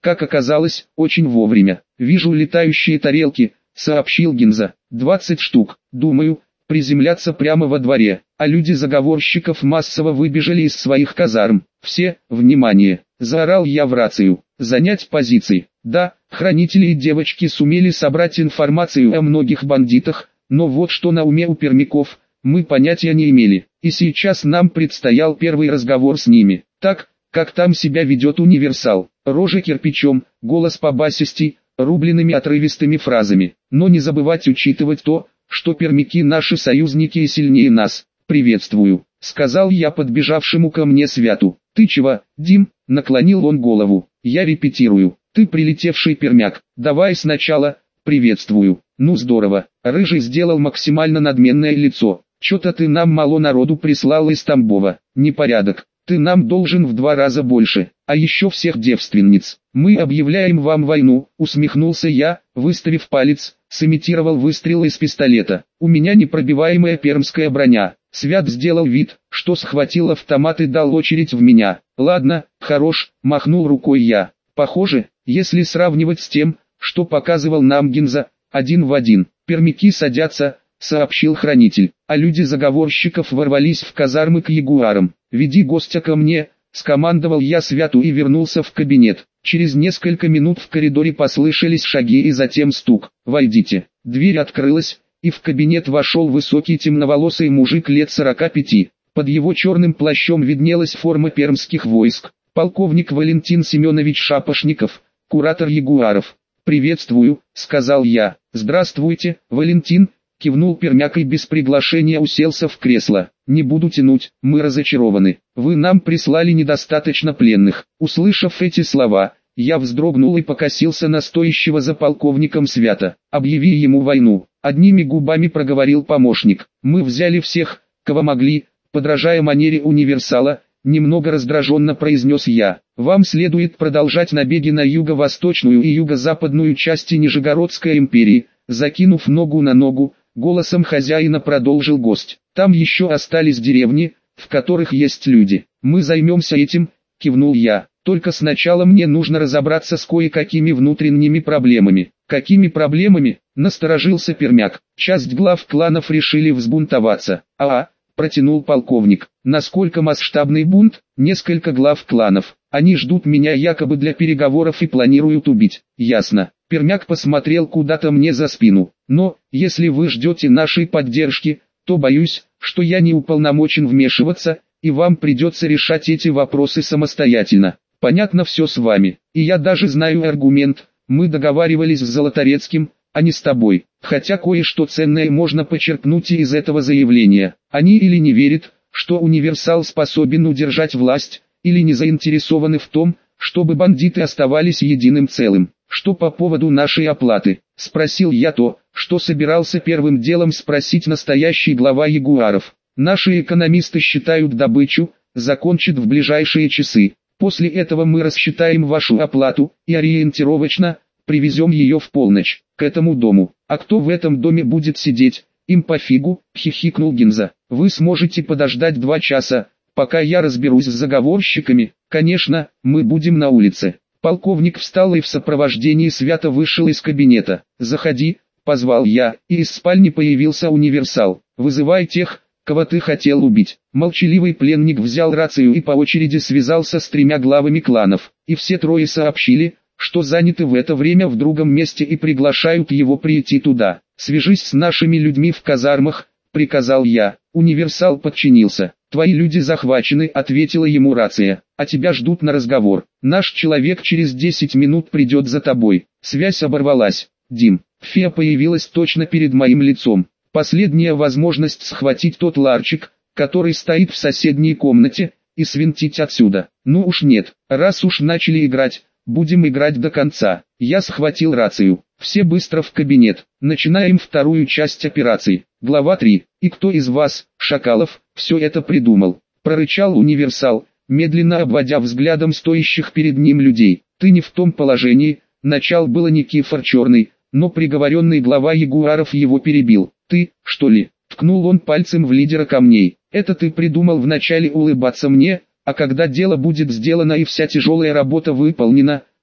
Как оказалось, очень вовремя. «Вижу летающие тарелки», — сообщил Гинза. 20 штук. Думаю, приземляться прямо во дворе, а люди заговорщиков массово выбежали из своих казарм. «Все, внимание!» — заорал я в рацию. «Занять позиции». Да, хранители и девочки сумели собрать информацию о многих бандитах, но вот что на уме у пермяков, мы понятия не имели. И сейчас нам предстоял первый разговор с ними. Так, как там себя ведет универсал. Рожа кирпичом, голос побасистей, рубленными отрывистыми фразами. Но не забывать учитывать то, что пермяки наши союзники и сильнее нас. «Приветствую», — сказал я подбежавшему ко мне Святу. «Ты чего, Дим?» — наклонил он голову. «Я репетирую. Ты прилетевший пермяк. Давай сначала. Приветствую». «Ну здорово». Рыжий сделал максимально надменное лицо. «Чё-то ты нам мало народу прислал из Тамбова. Непорядок. Ты нам должен в 2 раза больше, а еще всех девственниц. Мы объявляем вам войну», — усмехнулся я, выставив палец, сымитировал выстрел из пистолета. «У меня непробиваемая пермская броня». Свят сделал вид, что схватил автомат и дал очередь в меня. «Ладно, хорош», — махнул рукой я. «Похоже, если сравнивать с тем, что показывал нам Гинза, 1 в 1. Пермяки садятся», — сообщил хранитель, а люди заговорщиков ворвались в казармы к ягуарам. «Веди гостя ко мне», — скомандовал я Святу и вернулся в кабинет. Через несколько минут в коридоре послышались шаги и затем стук. «Войдите». Дверь открылась, и в кабинет вошел высокий темноволосый мужик лет 45. Под его черным плащом виднелась форма пермских войск. Полковник Валентин Семенович Шапошников, куратор ягуаров. «Приветствую», — сказал я. «Здравствуйте, Валентин», — кивнул пермяк и без приглашения уселся в кресло. «Не буду тянуть, мы разочарованы. Вы нам прислали недостаточно пленных». Услышав эти слова, я вздрогнул и покосился на стоящего за полковником Свята. «Объяви ему войну», — одними губами проговорил помощник. «Мы взяли всех, кого могли», — подражая манере универсала, немного раздраженно произнес я. «Вам следует продолжать набеги на юго-восточную и юго-западную части Нижегородской империи», — закинув ногу на ногу, голосом хозяина продолжил гость. «Там еще остались деревни, в которых есть люди. Мы займемся этим», — кивнул я. «Только сначала мне нужно разобраться с кое-какими внутренними проблемами». «Какими проблемами?» — насторожился пермяк. «Часть глав кланов решили взбунтоваться». Протянул полковник. «Насколько масштабный бунт?» «Несколько глав кланов. Они ждут меня якобы для переговоров и планируют убить». «Ясно». Пермяк посмотрел куда-то мне за спину. «Но, если вы ждете нашей поддержки, то боюсь, что я не уполномочен вмешиваться, и вам придется решать эти вопросы самостоятельно. Понятно все с вами. И я даже знаю аргумент. Мы договаривались с Золоторецким, а не с тобой. Хотя кое-что ценное можно почерпнуть и из этого заявления. Они или не верят, что универсал способен удержать власть, или не заинтересованы в том, чтобы бандиты оставались единым целым. Что по поводу нашей оплаты?» — спросил я то, что собирался первым делом спросить настоящий глава ягуаров. «Наши экономисты считают добычу, закончат в ближайшие часы. После этого мы рассчитаем вашу оплату и ориентировочно привезем ее в полночь, к этому дому. А кто в этом доме будет сидеть, им пофигу», — хихикнул Гинза. «Вы сможете подождать 2 часа, пока я разберусь с заговорщиками. Конечно, мы будем на улице». Полковник встал и в сопровождении Свята вышел из кабинета. «Заходи», — позвал я, и из спальни появился универсал. «Вызывай тех, кого ты хотел убить». Молчаливый пленник взял рацию и по очереди связался с 3 главами кланов, и все 3 сообщили, что заняты в это время в другом месте и приглашают его прийти туда. «Свяжись с нашими людьми в казармах», — приказал я. Универсал подчинился. «Твои люди захвачены», — ответила ему рация, — «а тебя ждут на разговор. Наш человек через 10 минут придет за тобой». Связь оборвалась. «Дим». Фея появилась точно перед моим лицом. Последняя возможность схватить тот ларчик, который стоит в соседней комнате, и свинтить отсюда. Ну уж нет, раз уж начали играть, будем играть до конца. Я схватил рацию. Все быстро в кабинет. Начинаем вторую часть операции. Глава 3. «И кто из вас, шакалов, все это придумал?» — прорычал универсал, медленно обводя взглядом стоящих перед ним людей. «Ты не в том положении», — начал было Никифор Черный, но приговоренный глава ягуаров его перебил. «Ты, что ли?» — ткнул он пальцем в лидера камней. «Это ты придумал вначале улыбаться мне, а когда дело будет сделано и вся тяжелая работа выполнена,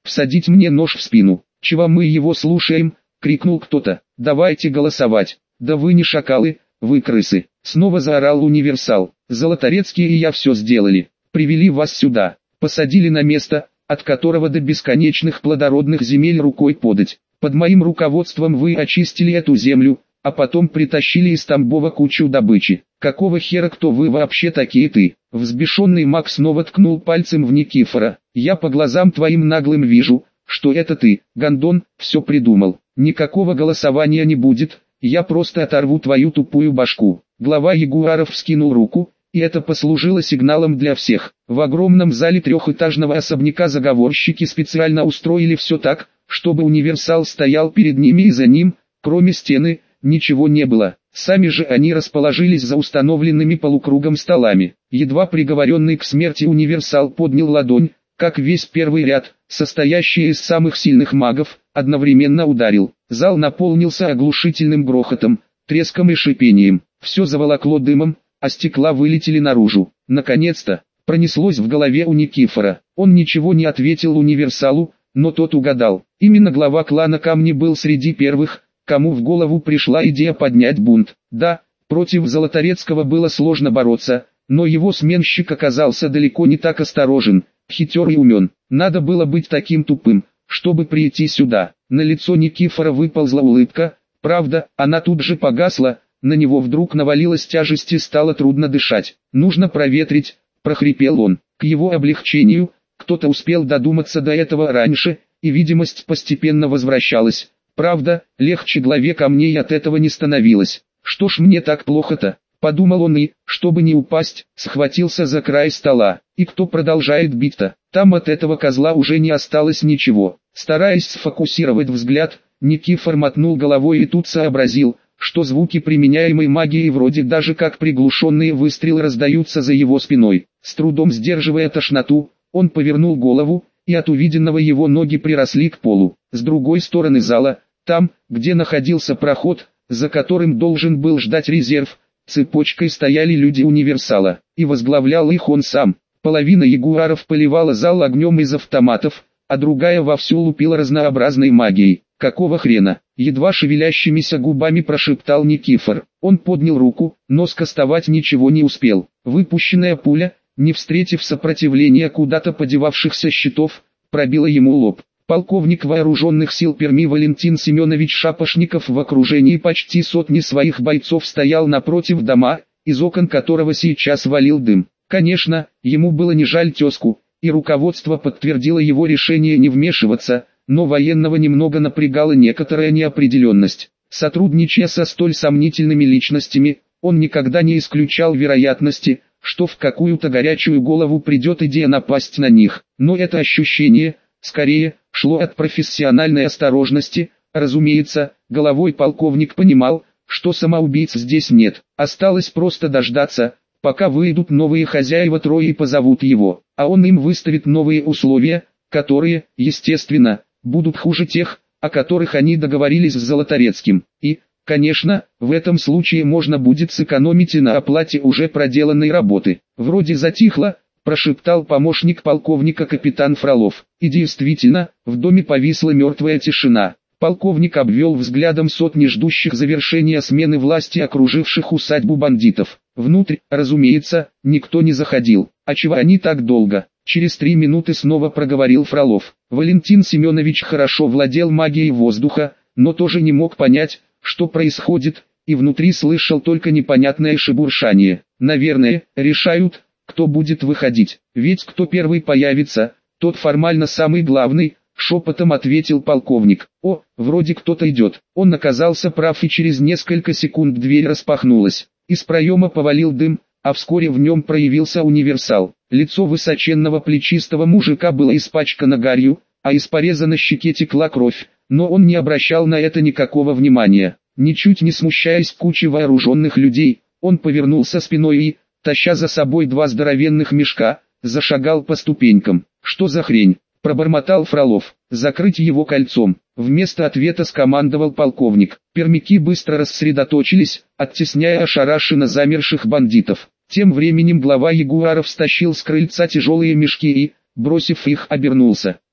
всадить мне нож в спину. «Чего мы его слушаем?» — крикнул кто-то. «Давайте голосовать». «Да вы не шакалы, вы крысы!» — снова заорал универсал. «Золоторецкий и я все сделали. Привели вас сюда, посадили на место, от которого до бесконечных плодородных земель рукой подать. Под моим руководством вы очистили эту землю, а потом притащили из Тамбова кучу добычи. Какого хера, кто вы вообще такие ты?» Взбешенный маг снова ткнул пальцем в Никифора. «Я по глазам твоим наглым вижу, что это ты, гондон, все придумал. Никакого голосования не будет, я просто оторву твою тупую башку». Глава ягуаров вскинул руку, и это послужило сигналом для всех. В огромном зале трехэтажного особняка заговорщики специально устроили все так, чтобы универсал стоял перед ними и за ним, кроме стены, ничего не было. Сами же они расположились за установленными полукругом столами. Едва приговоренный к смерти универсал поднял ладонь, как весь первый ряд, состоящий из самых сильных магов, одновременно ударил. Зал наполнился оглушительным грохотом, треском и шипением. Все заволокло дымом, а стекла вылетели наружу. Наконец-то, пронеслось в голове у Никифора. Он ничего не ответил универсалу, но тот угадал. Именно глава клана Камни был среди первых, кому в голову пришла идея поднять бунт. Да, против Золоторецкого было сложно бороться, но его сменщик оказался далеко не так осторожен, хитер и умен. Надо было быть таким тупым, чтобы прийти сюда. На лицо Никифора выползла улыбка, правда, она тут же погасла, на него вдруг навалилась тяжесть и стало трудно дышать. «Нужно проветрить», — прохрипел он. К его облегчению, кто-то успел додуматься до этого раньше, и видимость постепенно возвращалась. Правда, легче главе камней от этого не становилось. «Что ж мне так плохо-то?» — подумал он и, чтобы не упасть, схватился за край стола. «И кто продолжает бить-то?» Там от этого козла уже не осталось ничего. Стараясь сфокусировать взгляд, Никифор мотнул головой и тут сообразил, что звуки применяемой магии вроде даже как приглушенные выстрелы раздаются за его спиной. С трудом сдерживая тошноту, он повернул голову, и от увиденного его ноги приросли к полу. С другой стороны зала, там, где находился проход, за которым должен был ждать резерв, цепочкой стояли люди универсала, и возглавлял их он сам. Половина ягуаров поливала зал огнем из автоматов, а другая вовсю лупила разнообразной магией. «Какого хрена?» — едва шевелящимися губами прошептал Никифор. Он поднял руку, но скостовать ничего не успел. Выпущенная пуля, не встретив сопротивления куда-то подевавшихся щитов, пробила ему лоб. Полковник вооруженных сил Перми Валентин Семенович Шапошников в окружении почти сотни своих бойцов стоял напротив дома, из окон которого сейчас валил дым. Конечно, ему было не жаль тезку, и руководство подтвердило его решение не вмешиваться, но военного немного напрягала некоторая неопределенность. Сотрудничая со столь сомнительными личностями, он никогда не исключал вероятности, что в какую-то горячую голову придет идея напасть на них. Но это ощущение, скорее, шло от профессиональной осторожности. Разумеется, головой полковник понимал, что самоубийц здесь нет. Осталось просто дождаться, пока выйдут новые хозяева Трои и позовут его, а он им выставит новые условия, которые, естественно, будут хуже тех, о которых они договорились с Золоторецким. И, конечно, в этом случае можно будет сэкономить и на оплате уже проделанной работы. «Вроде затихло», — прошептал помощник полковника капитан Фролов. И действительно, в доме повисла мертвая тишина. Полковник обвел взглядом сотни ждущих завершения смены власти окруживших усадьбу бандитов. Внутрь, разумеется, никто не заходил. «А чего они так долго?» Через 3 минуты снова проговорил Фролов. Валентин Семенович хорошо владел магией воздуха, но тоже не мог понять, что происходит, и внутри слышал только непонятное шебуршание. «Наверное, решают, кто будет выходить. Ведь кто первый появится, тот формально самый главный», — шепотом ответил полковник. «О, вроде кто-то идет». Он оказался прав, и через несколько секунд дверь распахнулась. Из проема повалил дым, а вскоре в нем проявился универсал. Лицо высоченного плечистого мужика было испачкано гарью, а из пореза на щеке текла кровь, но он не обращал на это никакого внимания. Ничуть не смущаясь кучи вооруженных людей, он повернулся спиной и, таща за собой 2 здоровенных мешка, зашагал по ступенькам. «Что за хрень?» — пробормотал Фролов. «Закрыть его кольцом», — вместо ответа скомандовал полковник. Пермяки быстро рассредоточились, оттесняя ошарашенно замерших бандитов. Тем временем глава ягуаров стащил с крыльца тяжелые мешки и, бросив их, обернулся. «О,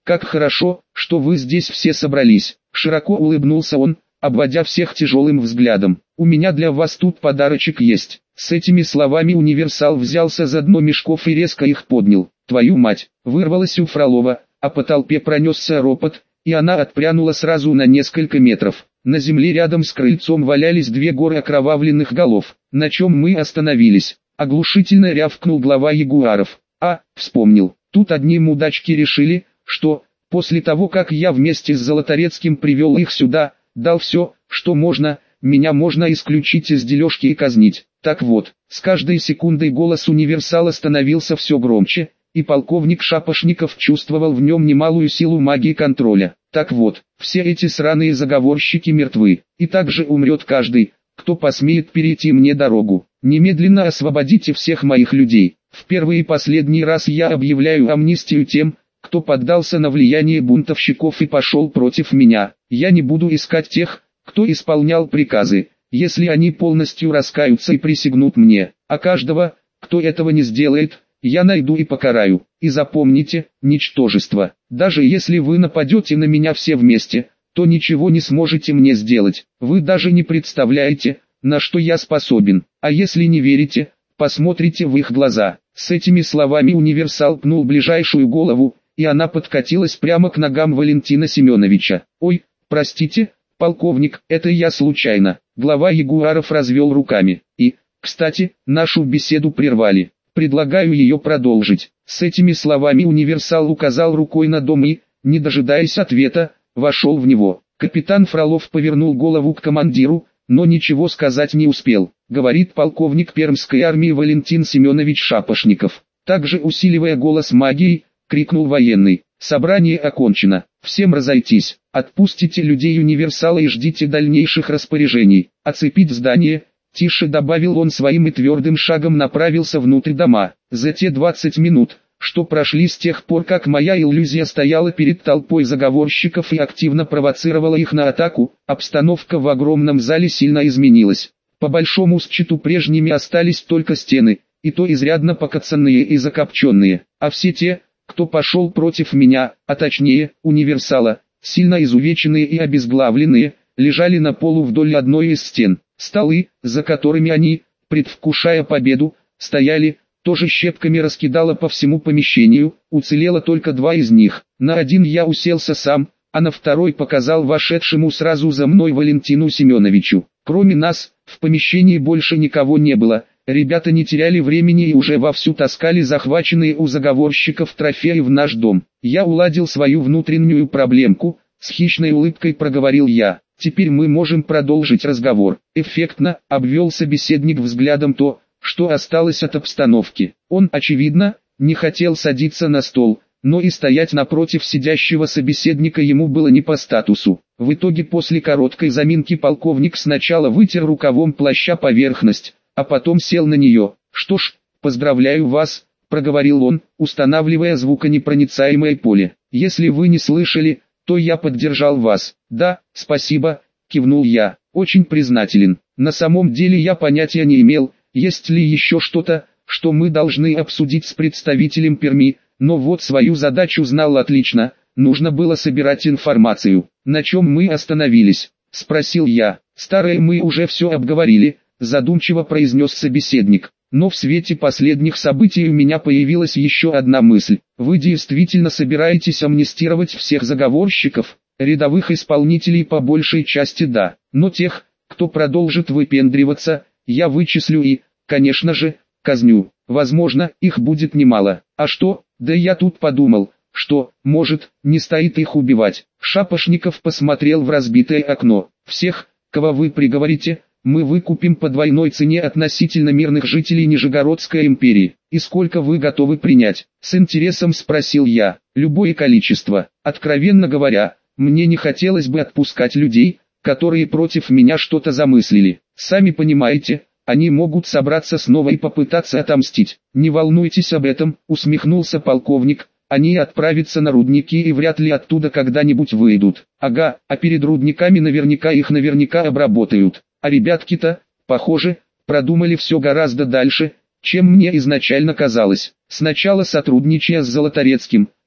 как хорошо, что вы здесь все собрались. Широко улыбнулся он, обводя всех тяжелым взглядом. У меня для вас тут подарочек есть. С этими словами универсал взялся за дно мешков и резко их поднял. Твою мать, вырвалось у Фролова, а по толпе пронесся ропот, и она отпрянула сразу на несколько метров. На земле рядом с крыльцом валялись две горы окровавленных голов. На чем мы остановились? Оглушительно рявкнул глава ягуаров. Вспомнил. Тут одни мудачки решили, что, после того как я вместе с Золоторецким привел их сюда, дал все, что можно, меня можно исключить из дележки и казнить. Так вот, с каждой секундой голос универсала становился все громче, и полковник Шапошников чувствовал в нем немалую силу магии контроля. Так вот, все эти сраные заговорщики мертвы, и также умрет каждый, кто посмеет перейти мне дорогу. Немедленно освободите всех моих людей. В первый и последний раз я объявляю амнистию тем, кто поддался на влияние бунтовщиков и пошел против меня. Я не буду искать тех, кто исполнял приказы, если они полностью раскаются и присягнут мне, а каждого, кто этого не сделает, я найду и покараю. И запомните, ничтожество, даже если вы нападете на меня все вместе, то ничего не сможете мне сделать. Вы даже не представляете, на что я способен. А если не верите, посмотрите в их глаза. С этими словами универсал пнул ближайшую голову, и она подкатилась прямо к ногам Валентина Семеновича. «Ой, простите, полковник, это я случайно». Глава ягуаров развел руками. «И, кстати, нашу беседу прервали. Предлагаю ее продолжить». С этими словами универсал указал рукой на дом и, не дожидаясь ответа, вошел в него. Капитан Фролов повернул голову к командиру, но ничего сказать не успел. Говорит полковник Пермской армии Валентин Семенович Шапошников. Также усиливая голос магией, крикнул военный. «Собрание окончено. Всем разойтись. Отпустите людей универсала и ждите дальнейших распоряжений. Оцепить здание». Тише добавил он своим и твердым шагом направился внутрь дома. За те 20 минут, что прошли с тех пор, как моя иллюзия стояла перед толпой заговорщиков и активно провоцировала их на атаку, обстановка в огромном зале сильно изменилась. По большому счету прежними остались только стены, и то изрядно покоцанные и закопченные, а все те, кто пошел против меня, а точнее, универсала, сильно изувеченные и обезглавленные, лежали на полу вдоль одной из стен. Столы, за которыми они, предвкушая победу, стояли, тоже щепками раскидало по всему помещению, уцелело только два из них. На один я уселся сам, а на второй показал вошедшему сразу за мной Валентину Семеновичу. Кроме нас, в помещении больше никого не было. Ребята не теряли времени и уже вовсю таскали захваченные у заговорщиков трофеи в наш дом. Я уладил свою внутреннюю проблемку, с хищной улыбкой проговорил я. Теперь мы можем продолжить разговор. Эффектно обвел собеседник взглядом то, что осталось от обстановки. Он, очевидно, не хотел садиться на стол, но и стоять напротив сидящего собеседника ему было не по статусу. В итоге после короткой заминки полковник сначала вытер рукавом плаща поверхность, а потом сел на нее. «Что ж, поздравляю вас», — проговорил он, устанавливая звуконепроницаемое поле. «Если вы не слышали, то я поддержал вас». «Да, спасибо», — кивнул я, — «очень признателен. На самом деле я понятия не имел, есть ли еще что-то, что мы должны обсудить с представителем Перми, но вот свою задачу знал отлично, нужно было собирать информацию». «На чем мы остановились?» — спросил я. «Старое мы уже все обговорили», — задумчиво произнес собеседник. «Но в свете последних событий у меня появилась еще одна мысль. Вы действительно собираетесь амнистировать всех заговорщиков?» «Рядовых исполнителей по большей части да, но тех, кто продолжит выпендриваться, я вычислю и, конечно же, казню. Возможно, их будет немало. А что? Да я тут подумал, что, может, не стоит их убивать». Шапошников посмотрел в разбитое окно. «Всех, кого вы приговорите, мы выкупим по двойной цене относительно мирных жителей Нижегородской империи. И сколько вы готовы принять?» С интересом спросил я. «Любое количество. Откровенно говоря, мне не хотелось бы отпускать людей, которые против меня что-то замыслили. Сами понимаете, они могут собраться снова и попытаться отомстить». «Не волнуйтесь об этом», — усмехнулся полковник. «Они отправятся на рудники и вряд ли оттуда когда-нибудь выйдут. Ага, а перед рудниками их наверняка обработают. А ребятки-то, похоже, продумали все гораздо дальше, чем мне изначально казалось. Сначала сотрудничая с Золоторецким,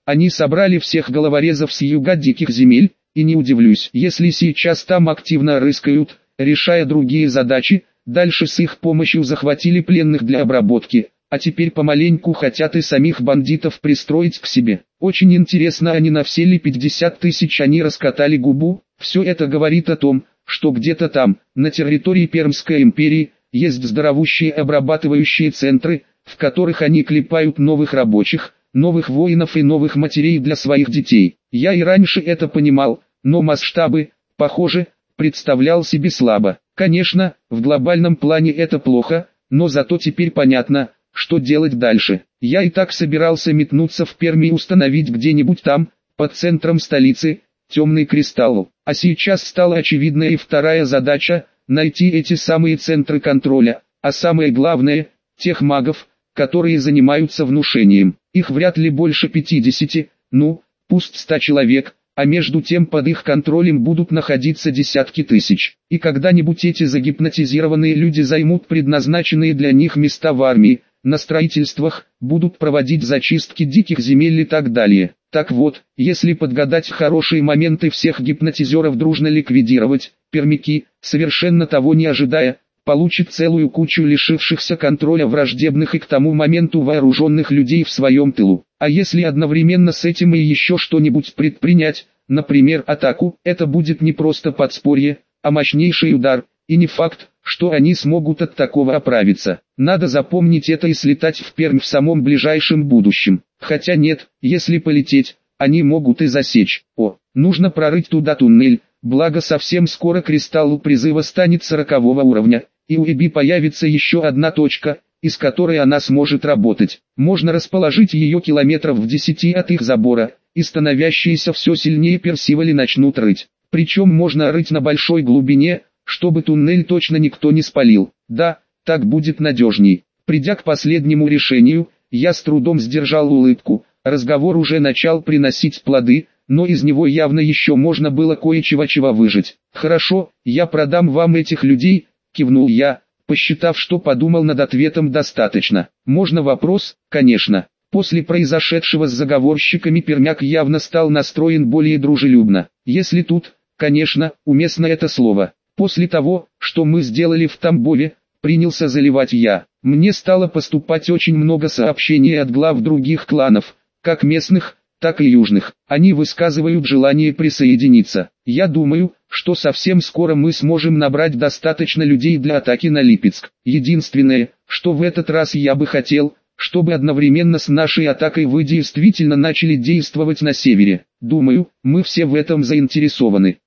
Они собрали всех головорезов с юга диких земель, и не удивлюсь, если сейчас там активно рыскают, решая другие задачи. Дальше с их помощью захватили пленных для обработки, а теперь помаленьку хотят и самих бандитов пристроить к себе. Очень интересно, они на все ли 50 тысяч они раскатали губу? Все это говорит о том, что где-то там, на территории Пермской империи, есть здоровущие обрабатывающие центры, в которых они клепают новых рабочих, новых воинов и новых матерей для своих детей. Я и раньше это понимал, но масштабы, похоже, представлял себе слабо. Конечно, в глобальном плане это плохо, но зато теперь понятно, что делать дальше. Я и так собирался метнуться в Пермь и установить где-нибудь там, под центром столицы, темный кристалл. А сейчас стала очевидная и вторая задача – найти эти самые центры контроля, а самое главное – тех магов, которые занимаются внушением. Их вряд ли больше 50, ну, пусть 100 человек, а между тем под их контролем будут находиться десятки тысяч. И когда-нибудь эти загипнотизированные люди займут предназначенные для них места в армии, на строительствах, будут проводить зачистки диких земель и так далее. Так вот, если подгадать хорошие моменты всех гипнотизеров дружно ликвидировать, пермяки, совершенно того не ожидая, получит целую кучу лишившихся контроля враждебных и к тому моменту вооруженных людей в своем тылу. А если одновременно с этим и еще что-нибудь предпринять, например атаку, это будет не просто подспорье, а мощнейший удар, и не факт, что они смогут от такого оправиться. Надо запомнить это и слетать в Пермь в самом ближайшем будущем. Хотя нет, если полететь, они могут и засечь. Нужно прорыть туда туннель, благо совсем скоро кристалл призыва станет 40-го уровня, и у Эбби появится еще одна точка, из которой она сможет работать. Можно расположить ее километров в 10 от их забора, и становящиеся все сильнее персивали начнут рыть. Причем можно рыть на большой глубине, чтобы туннель точно никто не спалил. Да, так будет надежней. Придя к последнему решению, я с трудом сдержал улыбку. Разговор уже начал приносить плоды, но из него явно еще можно было кое-чего выжать. «Хорошо, я продам вам этих людей», — кивнул я, посчитав, что подумал над ответом достаточно. «Можно вопрос?» «Конечно». После произошедшего с заговорщиками пермяк явно стал настроен более дружелюбно. Если тут, конечно, уместно это слово. После того, что мы сделали в Тамбове, принялся заливать я. Мне стало поступать очень много сообщений от глав других кланов, как местных, так и южных. Они высказывают желание присоединиться. Я думаю, что совсем скоро мы сможем набрать достаточно людей для атаки на Липецк. Единственное, что в этот раз я бы хотел, чтобы одновременно с нашей атакой вы действительно начали действовать на севере. Думаю, мы все в этом заинтересованы.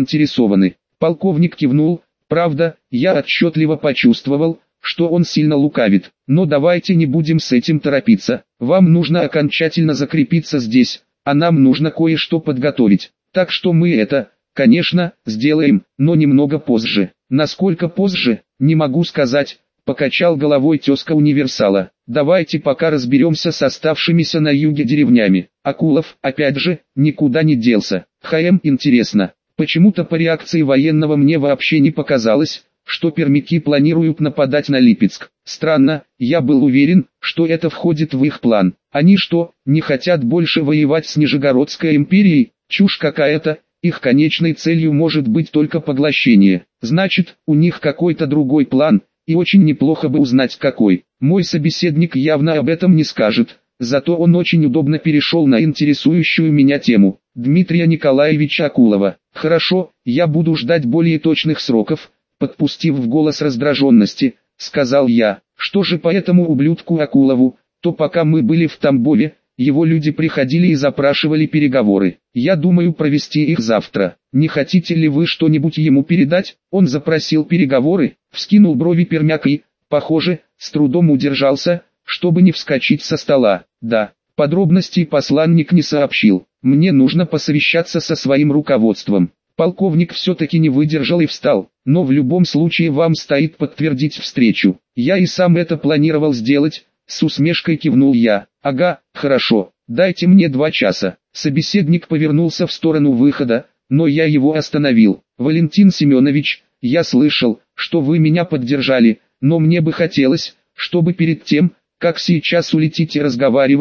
Полковник кивнул. Правда, я отчетливо почувствовал, что он сильно лукавит. Но давайте не будем с этим торопиться. Вам нужно окончательно закрепиться здесь, а нам нужно кое-что подготовить. Так что мы это, конечно, сделаем, но немного позже. Насколько позже, не могу сказать, покачал головой тезка универсала. Давайте пока разберемся с оставшимися на юге деревнями. Акулов, опять же, никуда не делся. Интересно. Почему-то по реакции военного мне вообще не показалось, что пермяки планируют нападать на Липецк. Странно, я был уверен, что это входит в их план. Они что, не хотят больше воевать с Нижегородской империей? Чушь какая-то, их конечной целью может быть только поглощение. Значит, у них какой-то другой план, и очень неплохо бы узнать какой. Мой собеседник явно об этом не скажет, зато он очень удобно перешел на интересующую меня тему. Дмитрия Николаевича Акулова. Хорошо, я буду ждать более точных сроков, подпустив в голос раздраженности, сказал я. Что же по этому ублюдку Акулову, то пока мы были в Тамбове, его люди приходили и запрашивали переговоры. Я думаю провести их завтра. Не хотите ли вы что-нибудь ему передать? Он запросил переговоры, вскинул брови пермяк и, похоже, с трудом удержался, чтобы не вскочить со стола. Да, подробностей посланник не сообщил. Мне нужно посовещаться со своим руководством. Полковник все-таки не выдержал и встал, но в любом случае вам стоит подтвердить встречу. Я и сам это планировал сделать, с усмешкой кивнул я. Ага, хорошо, дайте мне 2 часа. Собеседник повернулся в сторону выхода, но я его остановил. Валентин Семенович, я слышал, что вы меня поддержали, но мне бы хотелось, чтобы перед тем, как сейчас улетите разговаривать,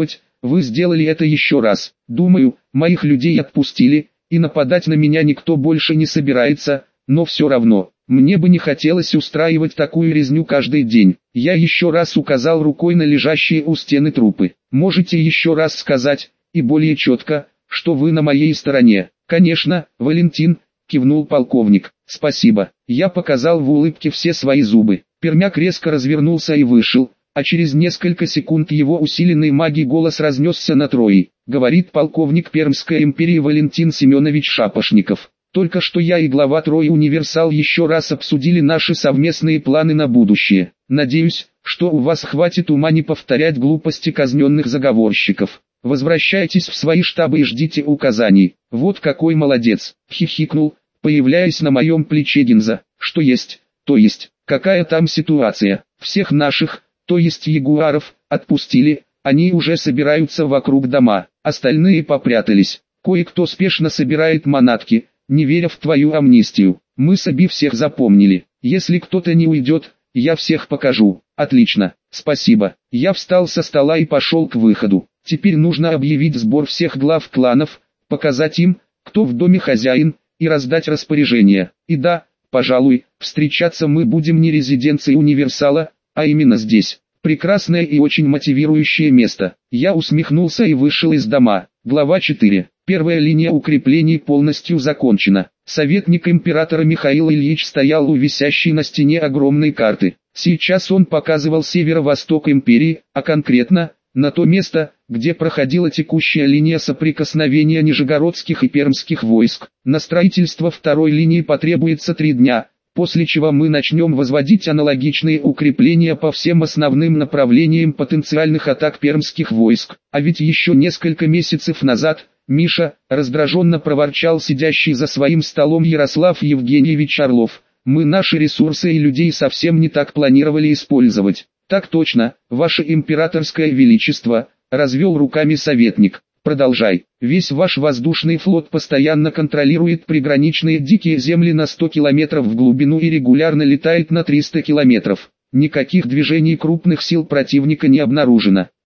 вы сделали это еще раз. Думаю, моих людей отпустили, и нападать на меня никто больше не собирается, но все равно, мне бы не хотелось устраивать такую резню каждый день. Я еще раз указал рукой на лежащие у стены трупы. Можете еще раз сказать, и более четко, что вы на моей стороне? Конечно, Валентин, кивнул полковник. Спасибо. Я показал в улыбке все свои зубы. Пермяк резко развернулся и вышел, а через несколько секунд его усиленный магией голос разнесся на Трои. Говорит полковник Пермской империи Валентин Семенович Шапошников. Только что я и глава Трои Универсал еще раз обсудили наши совместные планы на будущее. Надеюсь, что у вас хватит ума не повторять глупости казненных заговорщиков. Возвращайтесь в свои штабы и ждите указаний. Вот какой молодец, хихикнул, появляясь на моем плече Гинза. Что есть, то есть, какая там ситуация? Всех наших, то есть ягуаров, отпустили, они уже собираются вокруг дома, остальные попрятались. Кое-кто спешно собирает манатки, не веря в твою амнистию. Мы с Аби всех запомнили. Если кто-то не уйдет, я всех покажу. Отлично, спасибо. Я встал со стола и пошел к выходу. Теперь нужно объявить сбор всех глав кланов, показать им, кто в доме хозяин, и раздать распоряжения. И да, пожалуй, встречаться мы будем не резиденцией Универсала, а именно здесь. Прекрасное и очень мотивирующее место. Я усмехнулся и вышел из дома. Глава 4. Первая линия укреплений полностью закончена. Советник императора Михаил Ильич стоял у висящей на стене огромной карты. Сейчас он показывал северо-восток империи, а конкретно, на то место, где проходила текущая линия соприкосновения нижегородских и пермских войск. На строительство второй линии потребуется 3 дня, после чего мы начнем возводить аналогичные укрепления по всем основным направлениям потенциальных атак пермских войск. А ведь еще несколько месяцев назад, Миша, раздраженно проворчал сидящий за своим столом Ярослав Евгеньевич Орлов, мы наши ресурсы и людей совсем не так планировали использовать. Так точно, ваше императорское величество, развел руками советник. Продолжай. Весь ваш воздушный флот постоянно контролирует приграничные дикие земли на 100 километров в глубину и регулярно летает на 300 километров. Никаких движений крупных сил противника не обнаружено.